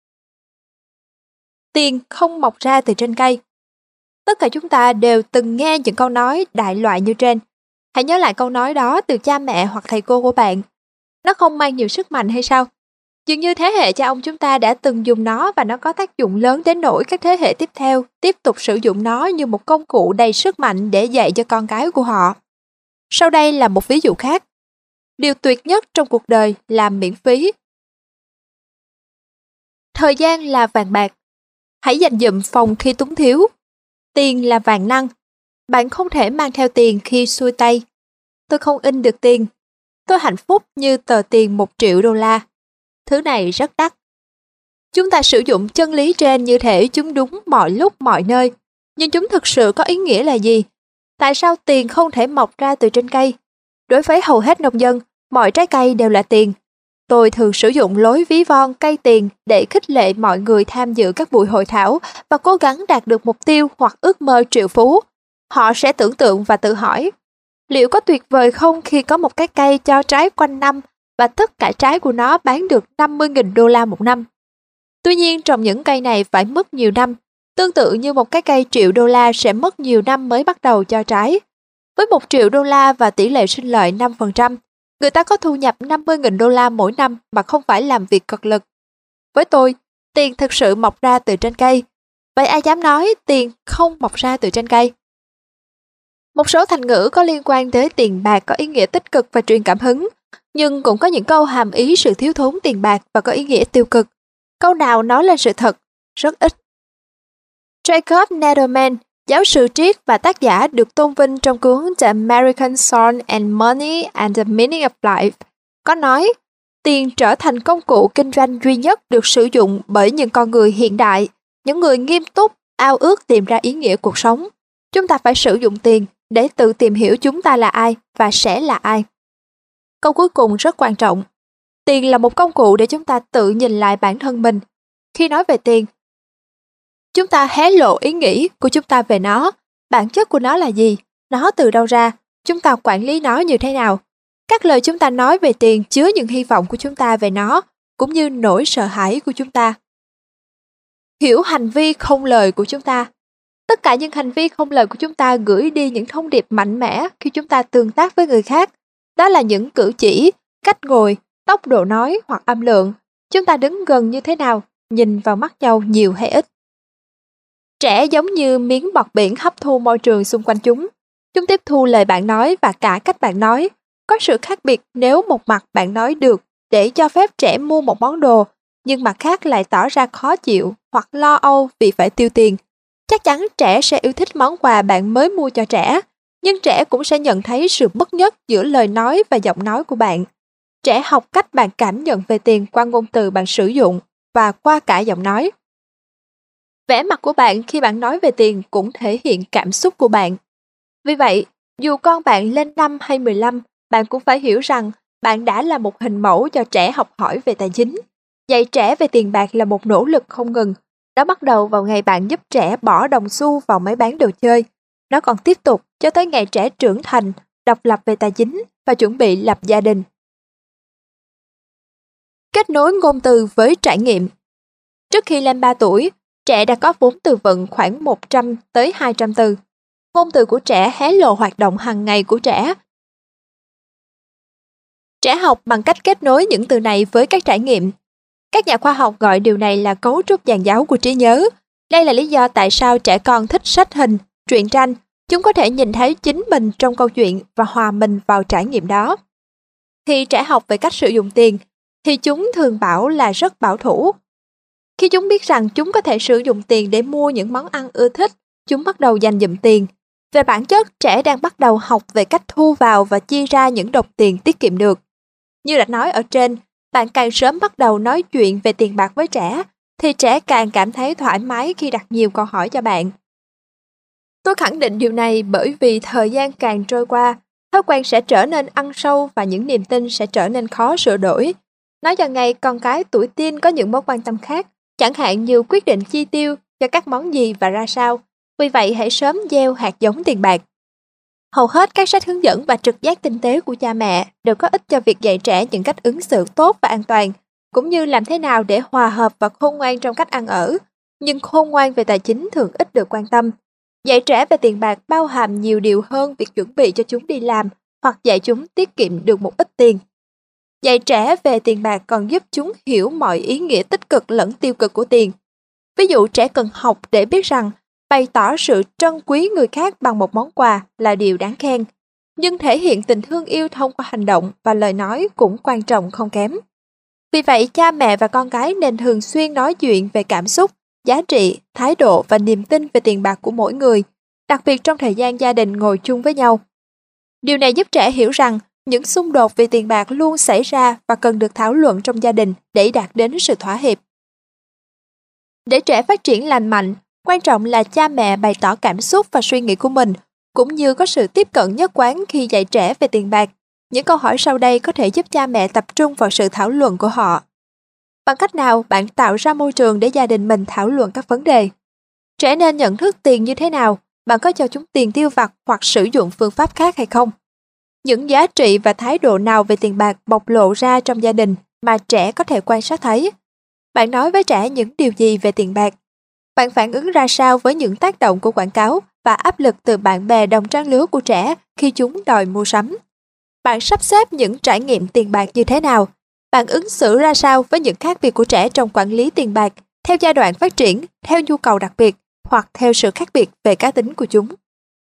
tiền không mọc ra từ trên cây. Tất cả chúng ta đều từng nghe những câu nói đại loại như trên. Hãy nhớ lại câu nói đó từ cha mẹ hoặc thầy cô của bạn. Nó không mang nhiều sức mạnh hay sao? Dường như thế hệ cha ông chúng ta đã từng dùng nó và nó có tác dụng lớn đến nỗi các thế hệ tiếp theo tiếp tục sử dụng nó như một công cụ đầy sức mạnh để dạy cho con cái của họ. Sau đây là một ví dụ khác. Điều tuyệt nhất trong cuộc đời là miễn phí. Thời gian là vàng bạc. Hãy dành dụm phòng khi túng thiếu. Tiền là vàng năng. Bạn không thể mang theo tiền khi xuôi tay. Tôi không in được tiền. Tôi hạnh phúc như tờ tiền 1 triệu đô la. Thứ này rất đắt. Chúng ta sử dụng chân lý trên như thể chúng đúng mọi lúc mọi nơi. Nhưng chúng thực sự có ý nghĩa là gì? Tại sao tiền không thể mọc ra từ trên cây? Đối với hầu hết nông dân, mọi trái cây đều là tiền. Tôi thường sử dụng lối ví von cây tiền để khích lệ mọi người tham dự các buổi hội thảo và cố gắng đạt được mục tiêu hoặc ước mơ triệu phú. Họ sẽ tưởng tượng và tự hỏi, liệu có tuyệt vời không khi có một cái cây cho trái quanh năm và tất cả trái của nó bán được 50.000 đô la một năm. Tuy nhiên, trồng những cây này phải mất nhiều năm, tương tự như một cái cây triệu đô la sẽ mất nhiều năm mới bắt đầu cho trái. Với 1 triệu đô la và tỷ lệ sinh lợi 5%, người ta có thu nhập 50.000 đô la mỗi năm mà không phải làm việc cật lực. Với tôi, tiền thực sự mọc ra từ trên cây. Vậy ai dám nói tiền không mọc ra từ trên cây? Một số thành ngữ có liên quan tới tiền bạc có ý nghĩa tích cực và truyền cảm hứng, nhưng cũng có những câu hàm ý sự thiếu thốn tiền bạc và có ý nghĩa tiêu cực. Câu nào nói lên sự thật? Rất ít. Jacob Needleman, giáo sư triết và tác giả được tôn vinh trong cuốn The American Soul and Money and the Meaning of Life, có nói, tiền trở thành công cụ kinh doanh duy nhất được sử dụng bởi những con người hiện đại, những người nghiêm túc, ao ước tìm ra ý nghĩa cuộc sống. Chúng ta phải sử dụng tiền để tự tìm hiểu chúng ta là ai và sẽ là ai. Câu cuối cùng rất quan trọng. Tiền là một công cụ để chúng ta tự nhìn lại bản thân mình. Khi nói về tiền, chúng ta hé lộ ý nghĩ của chúng ta về nó, bản chất của nó là gì, nó từ đâu ra, chúng ta quản lý nó như thế nào. Các lời chúng ta nói về tiền chứa những hy vọng của chúng ta về nó, cũng như nỗi sợ hãi của chúng ta. Hiểu hành vi không lời của chúng ta. Tất cả những hành vi không lời của chúng ta gửi đi những thông điệp mạnh mẽ khi chúng ta tương tác với người khác. Đó là những cử chỉ, cách ngồi, tốc độ nói hoặc âm lượng. Chúng ta đứng gần như thế nào, nhìn vào mắt nhau nhiều hay ít. Trẻ giống như miếng bọt biển hấp thu môi trường xung quanh chúng. Chúng tiếp thu lời bạn nói và cả cách bạn nói. Có sự khác biệt nếu một mặt bạn nói được để cho phép trẻ mua một món đồ, nhưng mặt khác lại tỏ ra khó chịu hoặc lo âu vì phải tiêu tiền. Chắc chắn trẻ sẽ yêu thích món quà bạn mới mua cho trẻ, nhưng trẻ cũng sẽ nhận thấy sự bất nhất giữa lời nói và giọng nói của bạn. Trẻ học cách bạn cảm nhận về tiền qua ngôn từ bạn sử dụng và qua cả giọng nói. Vẻ mặt của bạn khi bạn nói về tiền cũng thể hiện cảm xúc của bạn. Vì vậy, dù con bạn lên 5 hay 15, bạn cũng phải hiểu rằng bạn đã là một hình mẫu cho trẻ học hỏi về tài chính. Dạy trẻ về tiền bạc là một nỗ lực không ngừng. Nó bắt đầu vào ngày bạn giúp trẻ bỏ đồng xu vào máy bán đồ chơi. Nó còn tiếp tục cho tới ngày trẻ trưởng thành, độc lập về tài chính và chuẩn bị lập gia đình. Kết nối ngôn từ với trải nghiệm. Trước khi lên 3 tuổi, Trẻ đã có vốn từ vựng khoảng 100 tới 200 từ. Ngôn từ của trẻ hé lộ hoạt động hàng ngày của trẻ. Trẻ học bằng cách kết nối những từ này với các trải nghiệm. Các nhà khoa học gọi điều này là cấu trúc dàn giáo của trí nhớ. Đây là lý do tại sao trẻ con thích sách hình, truyện tranh. Chúng có thể nhìn thấy chính mình trong câu chuyện và hòa mình vào trải nghiệm đó. Khi trẻ học về cách sử dụng tiền, thì chúng thường bảo là rất bảo thủ. Khi chúng biết rằng chúng có thể sử dụng tiền để mua những món ăn ưa thích, chúng bắt đầu dành dụm tiền. Về bản chất, trẻ đang bắt đầu học về cách thu vào và chia ra những đồng tiền tiết kiệm được. Như đã nói ở trên, bạn càng sớm bắt đầu nói chuyện về tiền bạc với trẻ, thì trẻ càng cảm thấy thoải mái khi đặt nhiều câu hỏi cho bạn. Tôi khẳng định điều này bởi vì thời gian càng trôi qua, thói quen sẽ trở nên ăn sâu và những niềm tin sẽ trở nên khó sửa đổi. Nói cho ngay con cái tuổi teen có những mối quan tâm khác, chẳng hạn như quyết định chi tiêu cho các món gì và ra sao. Vì vậy hãy sớm gieo hạt giống tiền bạc. Hầu hết các sách hướng dẫn và trực giác tinh tế của cha mẹ đều có ích cho việc dạy trẻ những cách ứng xử tốt và an toàn, cũng như làm thế nào để hòa hợp và khôn ngoan trong cách ăn ở. Nhưng khôn ngoan về tài chính thường ít được quan tâm. Dạy trẻ về tiền bạc bao hàm nhiều điều hơn việc chuẩn bị cho chúng đi làm hoặc dạy chúng tiết kiệm được một ít tiền. Dạy trẻ về tiền bạc còn giúp chúng hiểu mọi ý nghĩa tích cực lẫn tiêu cực của tiền. Ví dụ trẻ cần học để biết rằng bày tỏ sự trân quý người khác bằng một món quà là điều đáng khen, nhưng thể hiện tình thương yêu thông qua hành động và lời nói cũng quan trọng không kém. Vì vậy, cha mẹ và con cái nên thường xuyên nói chuyện về cảm xúc, giá trị, thái độ và niềm tin về tiền bạc của mỗi người, đặc biệt trong thời gian gia đình ngồi chung với nhau. Điều này giúp trẻ hiểu rằng những xung đột về tiền bạc luôn xảy ra và cần được thảo luận trong gia đình để đạt đến sự thỏa hiệp. Để trẻ phát triển lành mạnh, quan trọng là cha mẹ bày tỏ cảm xúc và suy nghĩ của mình, cũng như có sự tiếp cận nhất quán khi dạy trẻ về tiền bạc. Những câu hỏi sau đây có thể giúp cha mẹ tập trung vào sự thảo luận của họ. Bằng cách nào bạn tạo ra môi trường để gia đình mình thảo luận các vấn đề? Trẻ nên nhận thức tiền như thế nào? Bạn có cho chúng tiền tiêu vặt hoặc sử dụng phương pháp khác hay không? Những giá trị và thái độ nào về tiền bạc bộc lộ ra trong gia đình mà trẻ có thể quan sát thấy? Bạn nói với trẻ những điều gì về tiền bạc? Bạn phản ứng ra sao với những tác động của quảng cáo và áp lực từ bạn bè đồng trang lứa của trẻ khi chúng đòi mua sắm? Bạn sắp xếp những trải nghiệm tiền bạc như thế nào? Bạn ứng xử ra sao với những khác biệt của trẻ trong quản lý tiền bạc, theo giai đoạn phát triển, theo nhu cầu đặc biệt, hoặc theo sự khác biệt về cá tính của chúng?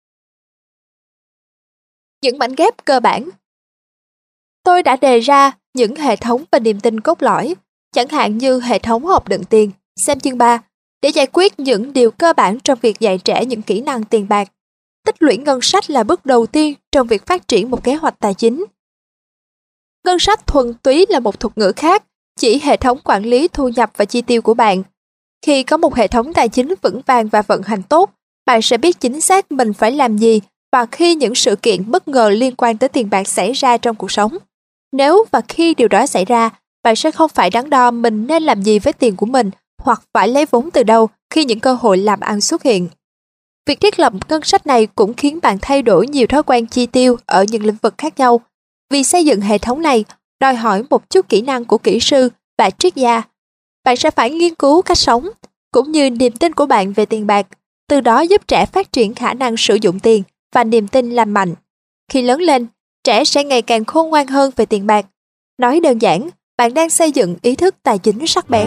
Những mảnh ghép cơ bản. Tôi đã đề ra những hệ thống và niềm tin cốt lõi, chẳng hạn như hệ thống hộp đựng tiền, xem chương 3, để giải quyết những điều cơ bản trong việc dạy trẻ những kỹ năng tiền bạc. Tích lũy ngân sách là bước đầu tiên trong việc phát triển một kế hoạch tài chính. Ngân sách thuần túy là một thuật ngữ khác, chỉ hệ thống quản lý thu nhập và chi tiêu của bạn. Khi có một hệ thống tài chính vững vàng và vận hành tốt, bạn sẽ biết chính xác mình phải làm gì và khi những sự kiện bất ngờ liên quan tới tiền bạc xảy ra trong cuộc sống. Nếu và khi điều đó xảy ra, bạn sẽ không phải đắn đo mình nên làm gì với tiền của mình hoặc phải lấy vốn từ đâu khi những cơ hội làm ăn xuất hiện. Việc thiết lập ngân sách này cũng khiến bạn thay đổi nhiều thói quen chi tiêu ở những lĩnh vực khác nhau. Vì xây dựng hệ thống này đòi hỏi một chút kỹ năng của kỹ sư và triết gia. Bạn sẽ phải nghiên cứu cách sống, cũng như niềm tin của bạn về tiền bạc, từ đó giúp trẻ phát triển khả năng sử dụng tiền và niềm tin lành mạnh. Khi lớn lên, trẻ sẽ ngày càng khôn ngoan hơn về tiền bạc. Nói đơn giản, bạn đang xây dựng ý thức tài chính sắc bén.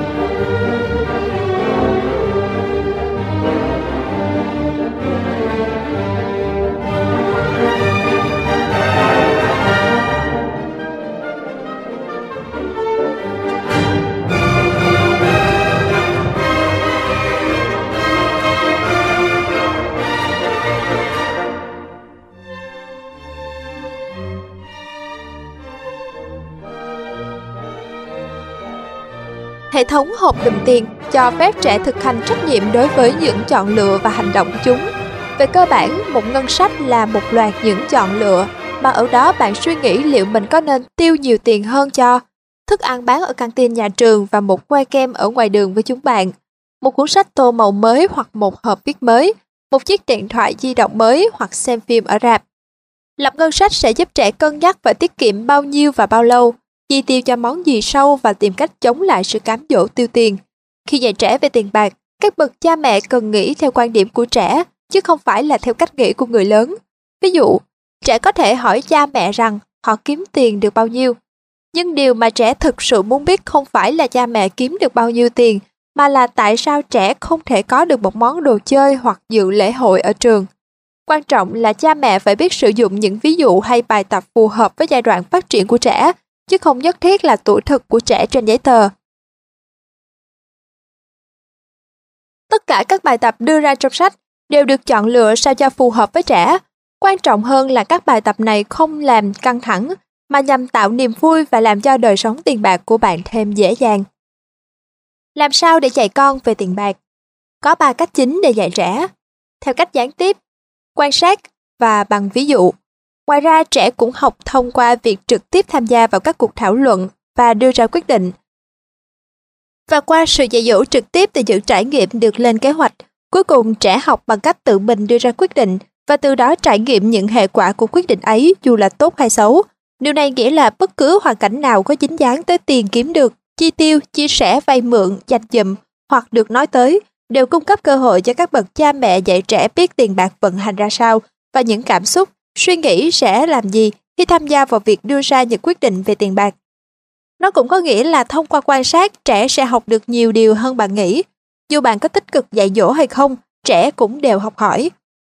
Hệ thống hộp đựng tiền cho phép trẻ thực hành trách nhiệm đối với những chọn lựa và hành động của chúng. Về cơ bản, một ngân sách là một loạt những chọn lựa, mà ở đó bạn suy nghĩ liệu mình có nên tiêu nhiều tiền hơn cho thức ăn bán ở căng tin nhà trường và một que kem ở ngoài đường với chúng bạn, một cuốn sách tô màu mới hoặc một hộp viết mới, một chiếc điện thoại di động mới hoặc xem phim ở rạp. Lập ngân sách sẽ giúp trẻ cân nhắc và tiết kiệm bao nhiêu và bao lâu, chi tiêu cho món gì sâu và tìm cách chống lại sự cám dỗ tiêu tiền. Khi dạy trẻ về tiền bạc, Các bậc cha mẹ cần nghĩ theo quan điểm của trẻ, chứ không phải là theo cách nghĩ của người lớn. Ví dụ, trẻ có thể hỏi cha mẹ rằng họ kiếm tiền được bao nhiêu. Nhưng điều mà trẻ thực sự muốn biết không phải là cha mẹ kiếm được bao nhiêu tiền, mà là tại sao trẻ không thể có được một món đồ chơi hoặc dự lễ hội ở trường. Quan trọng là cha mẹ phải biết sử dụng những ví dụ hay bài tập phù hợp với giai đoạn phát triển của trẻ, chứ không nhất thiết là tuổi thực của trẻ trên giấy tờ. Tất cả các bài tập đưa ra trong sách đều được chọn lựa sao cho phù hợp với trẻ. Quan trọng hơn là các bài tập này không làm căng thẳng, mà nhằm tạo niềm vui và làm cho đời sống tiền bạc của bạn thêm dễ dàng. Làm sao để dạy con về tiền bạc? Có 3 cách chính để dạy trẻ. Theo cách gián tiếp, quan sát và bằng ví dụ. Ngoài ra, trẻ cũng học thông qua việc trực tiếp tham gia vào các cuộc thảo luận và đưa ra quyết định. Và qua sự dạy dỗ trực tiếp từ những trải nghiệm được lên kế hoạch, cuối cùng trẻ học bằng cách tự mình đưa ra quyết định và từ đó trải nghiệm những hệ quả của quyết định ấy dù là tốt hay xấu. Điều này nghĩa là bất cứ hoàn cảnh nào có dính dáng tới tiền kiếm được, chi tiêu, chia sẻ, vay mượn, dành dụm hoặc được nói tới đều cung cấp cơ hội cho các bậc cha mẹ dạy trẻ biết tiền bạc vận hành ra sao và những cảm xúc, suy nghĩ sẽ làm gì khi tham gia vào việc đưa ra những quyết định về tiền bạc. Nó cũng có nghĩa là thông qua quan sát, trẻ sẽ học được nhiều điều hơn bạn nghĩ. Dù bạn có tích cực dạy dỗ hay không, trẻ cũng đều học hỏi.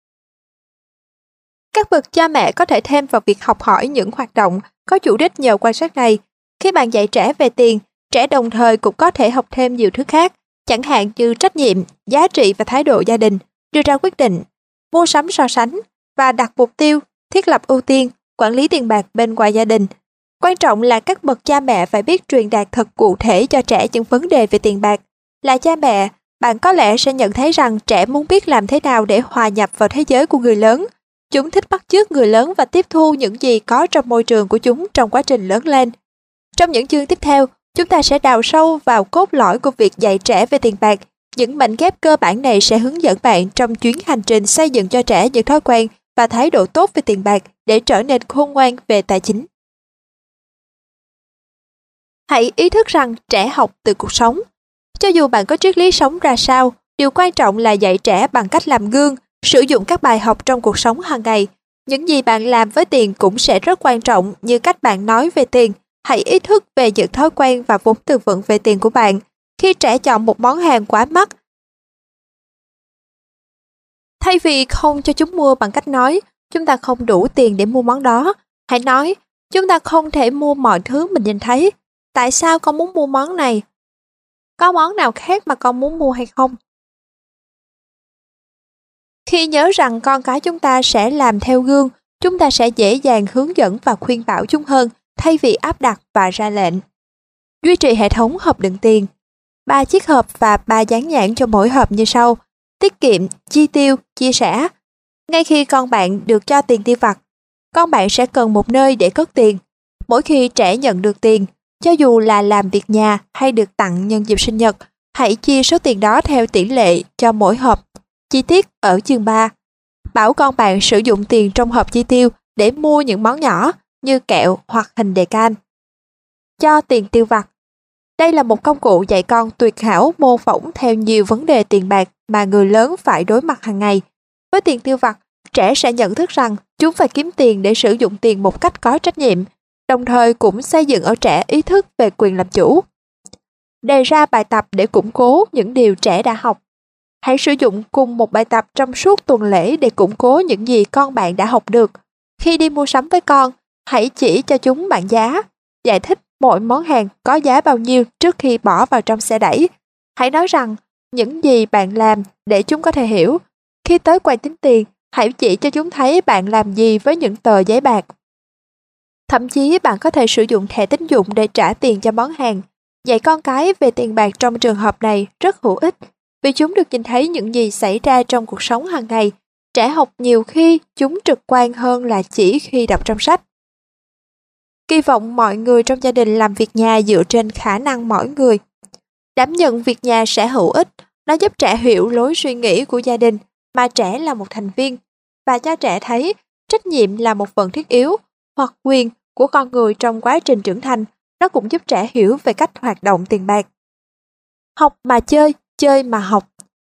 Các bậc cha mẹ có thể thêm vào việc học hỏi những hoạt động có chủ đích nhờ quan sát này. Khi bạn dạy trẻ về tiền, trẻ đồng thời cũng có thể học thêm nhiều thứ khác, chẳng hạn như trách nhiệm, giá trị và thái độ gia đình, đưa ra quyết định, mua sắm so sánh và đặt mục tiêu, thiết lập ưu tiên, quản lý tiền bạc bên ngoài gia đình. Quan trọng là các bậc cha mẹ phải biết truyền đạt thật cụ thể cho trẻ những vấn đề về tiền bạc. Là cha mẹ, bạn có lẽ sẽ nhận thấy rằng trẻ muốn biết làm thế nào để hòa nhập vào thế giới của người lớn. Chúng thích bắt chước người lớn và tiếp thu những gì có trong môi trường của chúng trong quá trình lớn lên. Trong những chương tiếp theo, chúng ta sẽ đào sâu vào cốt lõi của việc dạy trẻ về tiền bạc. Những mảnh ghép cơ bản này sẽ hướng dẫn bạn trong chuyến hành trình xây dựng cho trẻ những thói quen và thái độ tốt về tiền bạc để trở nên khôn ngoan về tài chính. Hãy ý thức rằng trẻ học từ cuộc sống. Cho dù bạn có triết lý sống ra sao, điều quan trọng là dạy trẻ bằng cách làm gương, sử dụng các bài học trong cuộc sống hàng ngày. Những gì bạn làm với tiền cũng sẽ rất quan trọng, như cách bạn nói về tiền. Hãy ý thức về những thói quen và vốn từ vựng về tiền của bạn. Khi trẻ chọn một món hàng quá mắc, thay vì không cho chúng mua bằng cách nói, chúng ta không đủ tiền để mua món đó, hãy nói, chúng ta không thể mua mọi thứ mình nhìn thấy. Tại sao con muốn mua món này? Có món nào khác mà con muốn mua hay không? Khi nhớ rằng con cái chúng ta sẽ làm theo gương, chúng ta sẽ dễ dàng hướng dẫn và khuyên bảo chúng hơn, thay vì áp đặt và ra lệnh. Duy trì hệ thống hộp đựng tiền. 3 chiếc hộp và 3 dán nhãn cho mỗi hộp như sau: tiết kiệm, chi tiêu, chia sẻ. Ngay khi con bạn được cho tiền tiêu vặt, con bạn sẽ cần một nơi để cất tiền. Mỗi khi trẻ nhận được tiền, cho dù là làm việc nhà hay được tặng nhân dịp sinh nhật, hãy chia số tiền đó theo tỷ lệ cho mỗi hộp. Chi tiết ở chương 3. Bảo con bạn sử dụng tiền trong hộp chi tiêu để mua những món nhỏ như kẹo hoặc hình đề can. Cho tiền tiêu vặt. Đây là một công cụ dạy con tuyệt hảo mô phỏng theo nhiều vấn đề tiền bạc mà người lớn phải đối mặt hàng ngày. Với tiền tiêu vặt, trẻ sẽ nhận thức rằng chúng phải kiếm tiền để sử dụng tiền một cách có trách nhiệm, đồng thời cũng xây dựng ở trẻ ý thức về quyền làm chủ. Đề ra bài tập để củng cố những điều trẻ đã học. Hãy sử dụng cùng một bài tập trong suốt tuần lễ để củng cố những gì con bạn đã học được. Khi đi mua sắm với con, hãy chỉ cho chúng bảng giá, giải thích mỗi món hàng có giá bao nhiêu trước khi bỏ vào trong xe đẩy. Hãy nói rằng những gì bạn làm để chúng có thể hiểu. Khi tới quầy tính tiền, hãy chỉ cho chúng thấy bạn làm gì với những tờ giấy bạc. Thậm chí bạn có thể sử dụng thẻ tín dụng để trả tiền cho món hàng. Dạy con cái về tiền bạc trong trường hợp này rất hữu ích, vì chúng được nhìn thấy những gì xảy ra trong cuộc sống hàng ngày. Trẻ học nhiều khi chúng trực quan hơn là chỉ khi đọc trong sách. Kỳ vọng mọi người trong gia đình làm việc nhà dựa trên khả năng mỗi người. Đảm nhận việc nhà sẽ hữu ích, nó giúp trẻ hiểu lối suy nghĩ của gia đình mà trẻ là một thành viên, và cho trẻ thấy trách nhiệm là một phần thiết yếu hoặc quyền của con người trong quá trình trưởng thành. Nó cũng giúp trẻ hiểu về cách hoạt động tiền bạc. Học mà chơi, chơi mà học.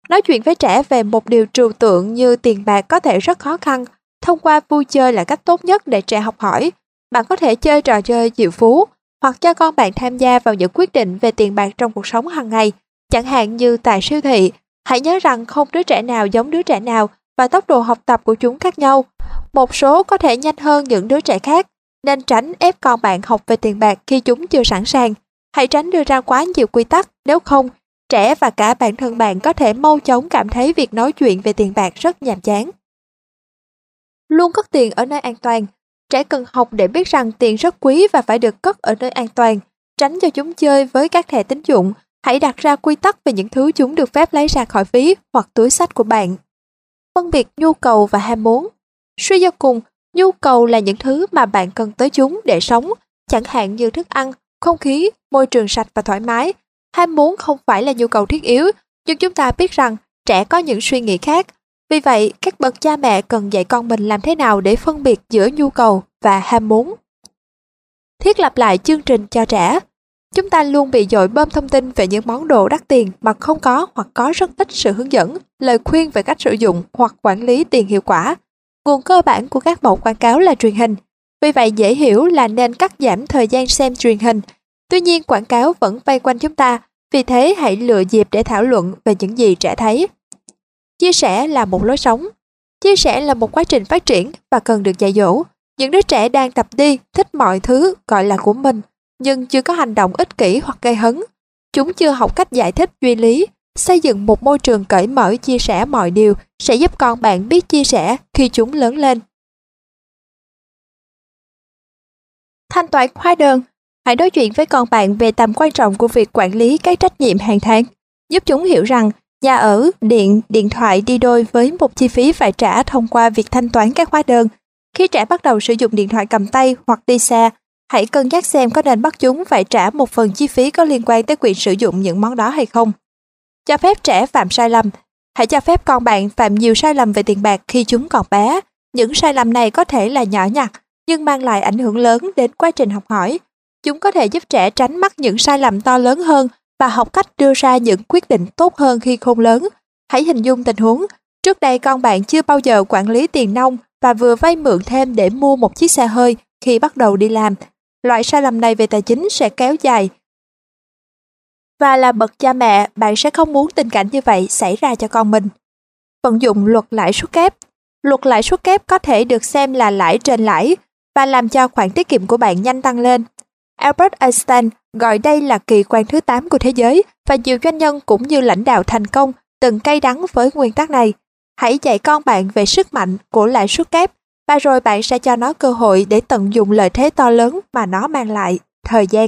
Nói chuyện với trẻ về một điều trừu tượng như tiền bạc có thể rất khó khăn. Thông qua vui chơi là cách tốt nhất để trẻ học hỏi. Bạn có thể chơi trò chơi triệu phú hoặc cho con bạn tham gia vào những quyết định về tiền bạc trong cuộc sống hàng ngày, chẳng hạn như tại siêu thị. Hãy nhớ rằng không đứa trẻ nào giống đứa trẻ nào và tốc độ học tập của chúng khác nhau. Một số có thể nhanh hơn những đứa trẻ khác, nên tránh ép con bạn học về tiền bạc khi chúng chưa sẵn sàng. Hãy tránh đưa ra quá nhiều quy tắc, nếu không, trẻ và cả bản thân bạn có thể mau chóng cảm thấy việc nói chuyện về tiền bạc rất nhàm chán. Luôn cất tiền ở nơi an toàn. Trẻ cần học để biết rằng tiền rất quý và phải được cất ở nơi an toàn. Tránh cho chúng chơi với các thẻ tín dụng. Hãy đặt ra quy tắc về những thứ chúng được phép lấy ra khỏi ví hoặc túi xách của bạn. Phân biệt nhu cầu và ham muốn. Suy cho cùng, nhu cầu là những thứ mà bạn cần tới chúng để sống, chẳng hạn như thức ăn, không khí, môi trường sạch và thoải mái. Ham muốn không phải là nhu cầu thiết yếu, nhưng chúng ta biết rằng trẻ có những suy nghĩ khác. Vì vậy, các bậc cha mẹ cần dạy con mình làm thế nào để phân biệt giữa nhu cầu và ham muốn. Thiết lập lại chương trình cho trẻ. Chúng ta luôn bị dội bơm thông tin về những món đồ đắt tiền mà không có hoặc có rất ít sự hướng dẫn, lời khuyên về cách sử dụng hoặc quản lý tiền hiệu quả. Nguồn cơ bản của các mẫu quảng cáo là truyền hình. Vì vậy dễ hiểu là nên cắt giảm thời gian xem truyền hình. Tuy nhiên quảng cáo vẫn vây quanh chúng ta, vì thế hãy lựa dịp để thảo luận về những gì trẻ thấy. Chia sẻ là một lối sống. Chia sẻ là một quá trình phát triển và cần được dạy dỗ. Những đứa trẻ đang tập đi, thích mọi thứ gọi là của mình, nhưng chưa có hành động ích kỷ hoặc gây hấn. Chúng chưa học cách giải thích duy lý. Xây dựng một môi trường cởi mở chia sẻ mọi điều sẽ giúp con bạn biết chia sẻ khi chúng lớn lên. Thanh toán hóa đơn. Hãy nói chuyện với con bạn về tầm quan trọng của việc quản lý các trách nhiệm hàng tháng, giúp chúng hiểu rằng nhà ở, điện, điện thoại đi đôi với một chi phí phải trả thông qua việc thanh toán các hóa đơn. Khi trẻ bắt đầu sử dụng điện thoại cầm tay hoặc đi xa, hãy cân nhắc xem có nên bắt chúng phải trả một phần chi phí có liên quan tới quyền sử dụng những món đó hay không. Cho phép trẻ phạm sai lầm. Hãy cho phép con bạn phạm nhiều sai lầm về tiền bạc khi chúng còn bé. Những sai lầm này có thể là nhỏ nhặt, nhưng mang lại ảnh hưởng lớn đến quá trình học hỏi. Chúng có thể giúp trẻ tránh mắc những sai lầm to lớn hơn và học cách đưa ra những quyết định tốt hơn khi khôn lớn. Hãy hình dung tình huống, trước đây con bạn chưa bao giờ quản lý tiền nong và vừa vay mượn thêm để mua một chiếc xe hơi khi bắt đầu đi làm. Loại sai lầm này về tài chính sẽ kéo dài. Và là bậc cha mẹ, bạn sẽ không muốn tình cảnh như vậy xảy ra cho con mình. Vận dụng luật lãi suất kép. Luật lãi suất kép có thể được xem là lãi trên lãi và làm cho khoản tiết kiệm của bạn nhanh tăng lên. Albert Einstein gọi đây là kỳ quan thứ 8 của thế giới và nhiều doanh nhân cũng như lãnh đạo thành công từng cay đắng với nguyên tắc này. Hãy dạy con bạn về sức mạnh của lãi suất kép và rồi bạn sẽ cho nó cơ hội để tận dụng lợi thế to lớn mà nó mang lại, thời gian.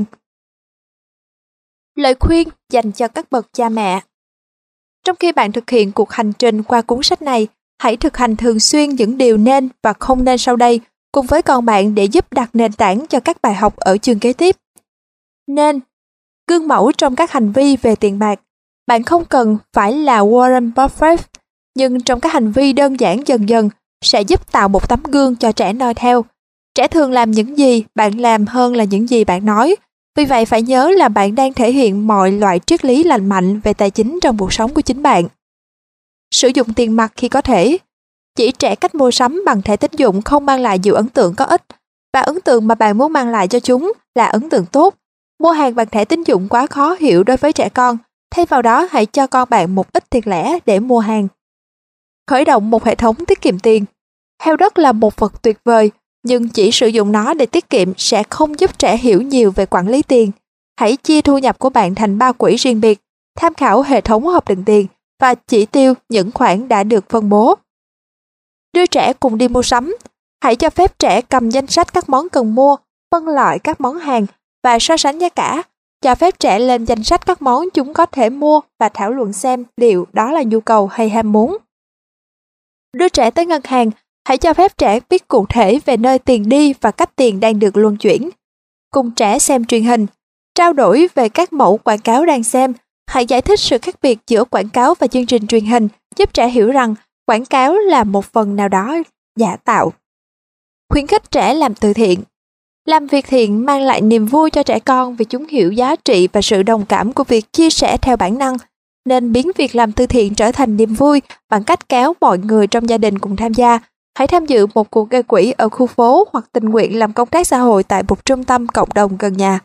Lời khuyên dành cho các bậc cha mẹ. Trong khi bạn thực hiện cuộc hành trình qua cuốn sách này, hãy thực hành thường xuyên những điều nên và không nên sau đây cùng với con bạn để giúp đặt nền tảng cho các bài học ở chương kế tiếp. Nên gương mẫu trong các hành vi về tiền bạc. Bạn không cần phải là Warren Buffett, nhưng trong các hành vi đơn giản dần dần sẽ giúp tạo một tấm gương cho trẻ noi theo. Trẻ thường làm những gì bạn làm hơn là những gì bạn nói. Vì vậy phải nhớ là bạn đang thể hiện mọi loại triết lý lành mạnh về tài chính trong cuộc sống của chính bạn. Sử dụng tiền mặt khi có thể. Chỉ trẻ cách mua sắm bằng thẻ tín dụng không mang lại nhiều ấn tượng có ích, và ấn tượng mà bạn muốn mang lại cho chúng là ấn tượng tốt. Mua hàng bằng thẻ tín dụng quá khó hiểu đối với trẻ con, thay vào đó hãy cho con bạn một ít tiền lẻ để mua hàng. Khởi động một hệ thống tiết kiệm tiền. Heo đất là một vật tuyệt vời, nhưng chỉ sử dụng nó để tiết kiệm sẽ không giúp trẻ hiểu nhiều về quản lý tiền. Hãy chia thu nhập của bạn thành 3 quỹ riêng biệt, tham khảo hệ thống hộp đựng tiền và chỉ tiêu những khoản đã được phân bố. Đưa trẻ cùng đi mua sắm. Hãy cho phép trẻ cầm danh sách các món cần mua, phân loại các món hàng và so sánh giá cả. Cho phép trẻ lên danh sách các món chúng có thể mua và thảo luận xem liệu đó là nhu cầu hay ham muốn. Đưa trẻ tới ngân hàng. Hãy cho phép trẻ biết cụ thể về nơi tiền đi và cách tiền đang được luân chuyển. Cùng trẻ xem truyền hình. Trao đổi về các mẫu quảng cáo đang xem. Hãy giải thích sự khác biệt giữa quảng cáo và chương trình truyền hình, giúp trẻ hiểu rằng quảng cáo là một phần nào đó giả tạo. Khuyến khích trẻ làm từ thiện. Làm việc thiện mang lại niềm vui cho trẻ con vì chúng hiểu giá trị và sự đồng cảm của việc chia sẻ theo bản năng. nên biến việc làm từ thiện trở thành niềm vui bằng cách kéo mọi người trong gia đình cùng tham gia. Hãy tham dự một cuộc gây quỹ ở khu phố hoặc tình nguyện làm công tác xã hội tại một trung tâm cộng đồng gần nhà.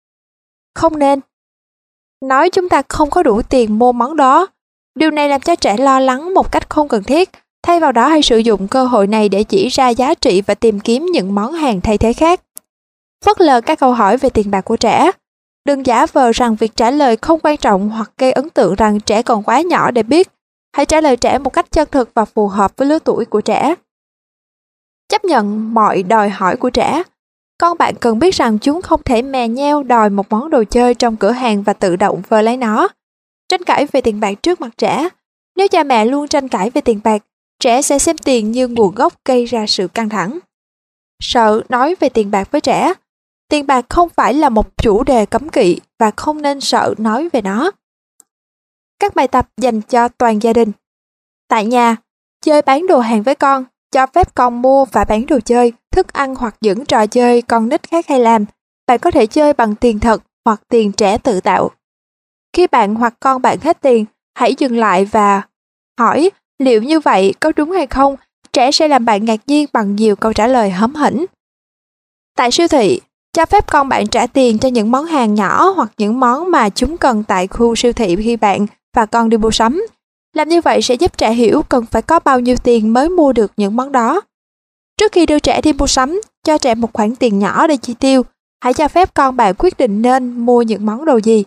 Không nên nói chúng ta không có đủ tiền mua món đó. Điều này làm cho trẻ lo lắng một cách không cần thiết. Thay vào đó, hãy sử dụng cơ hội này để chỉ ra giá trị và tìm kiếm những món hàng thay thế khác. Phớt lờ các câu hỏi về tiền bạc của trẻ. Đừng giả vờ rằng việc trả lời không quan trọng hoặc gây ấn tượng rằng trẻ còn quá nhỏ để biết. Hãy trả lời trẻ một cách chân thực và phù hợp với lứa tuổi của trẻ. Chấp nhận mọi đòi hỏi của trẻ. Con bạn cần biết rằng chúng không thể mè nheo đòi một món đồ chơi trong cửa hàng và tự động vơ lấy nó. Tranh cãi về tiền bạc trước mặt trẻ. Nếu cha mẹ luôn tranh cãi về tiền bạc, trẻ sẽ xem tiền như nguồn gốc gây ra sự căng thẳng. Sợ nói về tiền bạc với trẻ. Tiền bạc không phải là một chủ đề cấm kỵ và không nên sợ nói về nó. Các bài tập dành cho toàn gia đình. Tại nhà, chơi bán đồ hàng với con, cho phép con mua và bán đồ chơi, thức ăn hoặc những trò chơi con nít khác hay làm. Bạn có thể chơi bằng tiền thật hoặc tiền trẻ tự tạo. Khi bạn hoặc con bạn hết tiền, hãy dừng lại và hỏi liệu như vậy có đúng hay không. Trẻ sẽ làm bạn ngạc nhiên bằng nhiều câu trả lời hóm hỉnh. Tại siêu thị, cho phép con bạn trả tiền cho những món hàng nhỏ hoặc những món mà chúng cần tại khu siêu thị khi bạn và con đi mua sắm. Làm như vậy sẽ giúp trẻ hiểu cần phải có bao nhiêu tiền mới mua được những món đó. Trước khi đưa trẻ đi mua sắm, cho trẻ một khoản tiền nhỏ để chi tiêu. Hãy cho phép con bạn quyết định nên mua những món đồ gì.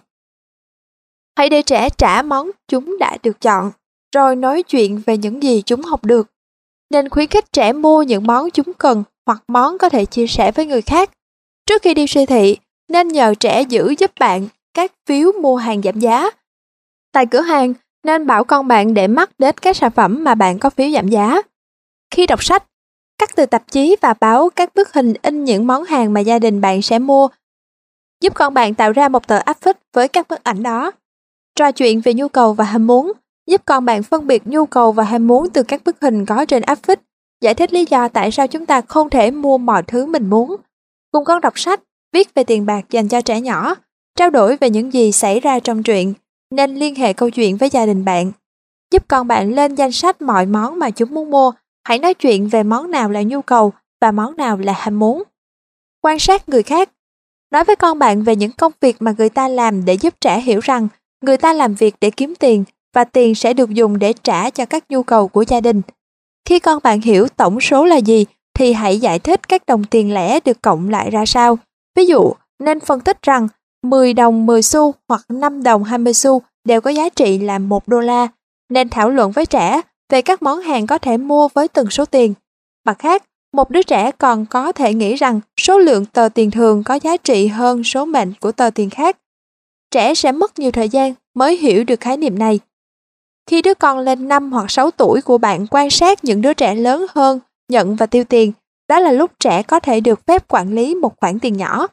Hãy để trẻ trả món chúng đã được chọn, rồi nói chuyện về những gì chúng học được. Nên khuyến khích trẻ mua những món chúng cần hoặc món có thể chia sẻ với người khác. Trước khi đi siêu thị, nên nhờ trẻ giữ giúp bạn các phiếu mua hàng giảm giá. Tại cửa hàng, nên bảo con bạn để mắt đến các sản phẩm mà bạn có phiếu giảm giá. Khi đọc sách, cắt từ tạp chí và báo các bức hình in những món hàng mà gia đình bạn sẽ mua, giúp con bạn tạo ra một tờ áp phích với các bức ảnh đó. Trò chuyện về nhu cầu và ham muốn, giúp con bạn phân biệt nhu cầu và ham muốn từ các bức hình có trên áp phích, giải thích lý do tại sao chúng ta không thể mua mọi thứ mình muốn. Cùng con đọc sách, viết về tiền bạc dành cho trẻ nhỏ, trao đổi về những gì xảy ra trong truyện, nên liên hệ câu chuyện với gia đình bạn. Giúp con bạn lên danh sách mọi món mà chúng muốn mua, hãy nói chuyện về món nào là nhu cầu và món nào là ham muốn. Quan sát người khác. Nói với con bạn về những công việc mà người ta làm để giúp trẻ hiểu rằng người ta làm việc để kiếm tiền và tiền sẽ được dùng để trả cho các nhu cầu của gia đình. Khi con bạn hiểu tổng số là gì, thì hãy giải thích các đồng tiền lẻ được cộng lại ra sao. Ví dụ, nên phân tích rằng 10 đồng 10 xu hoặc 5 đồng 20 xu đều có giá trị là $1. Nên thảo luận với trẻ về các món hàng có thể mua với từng số tiền. Mặt khác, một đứa trẻ còn có thể nghĩ rằng số lượng tờ tiền thường có giá trị hơn số mệnh của tờ tiền khác. Trẻ sẽ mất nhiều thời gian mới hiểu được khái niệm này. Khi đứa con lên 5 hoặc 6 tuổi của bạn quan sát những đứa trẻ lớn hơn nhận và tiêu tiền, đó là lúc trẻ có thể được phép quản lý một khoản tiền nhỏ.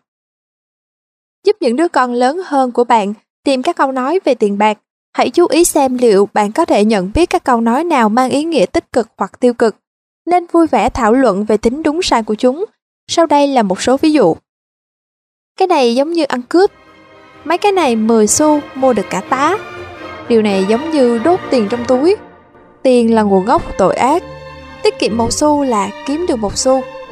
Giúp những đứa con lớn hơn của bạn tìm các câu nói về tiền bạc. Hãy chú ý xem liệu bạn có thể nhận biết các câu nói nào mang ý nghĩa tích cực hoặc tiêu cực. Nên vui vẻ thảo luận về tính đúng sai của chúng. Sau đây là một số ví dụ. Cái này giống như ăn cướp. Mấy cái này 10 xu mua được cả tá. Điều này giống như đốt tiền trong túi. Tiền là nguồn gốc của tội ác. Tiết kiệm 1 xu là kiếm được 1 xu.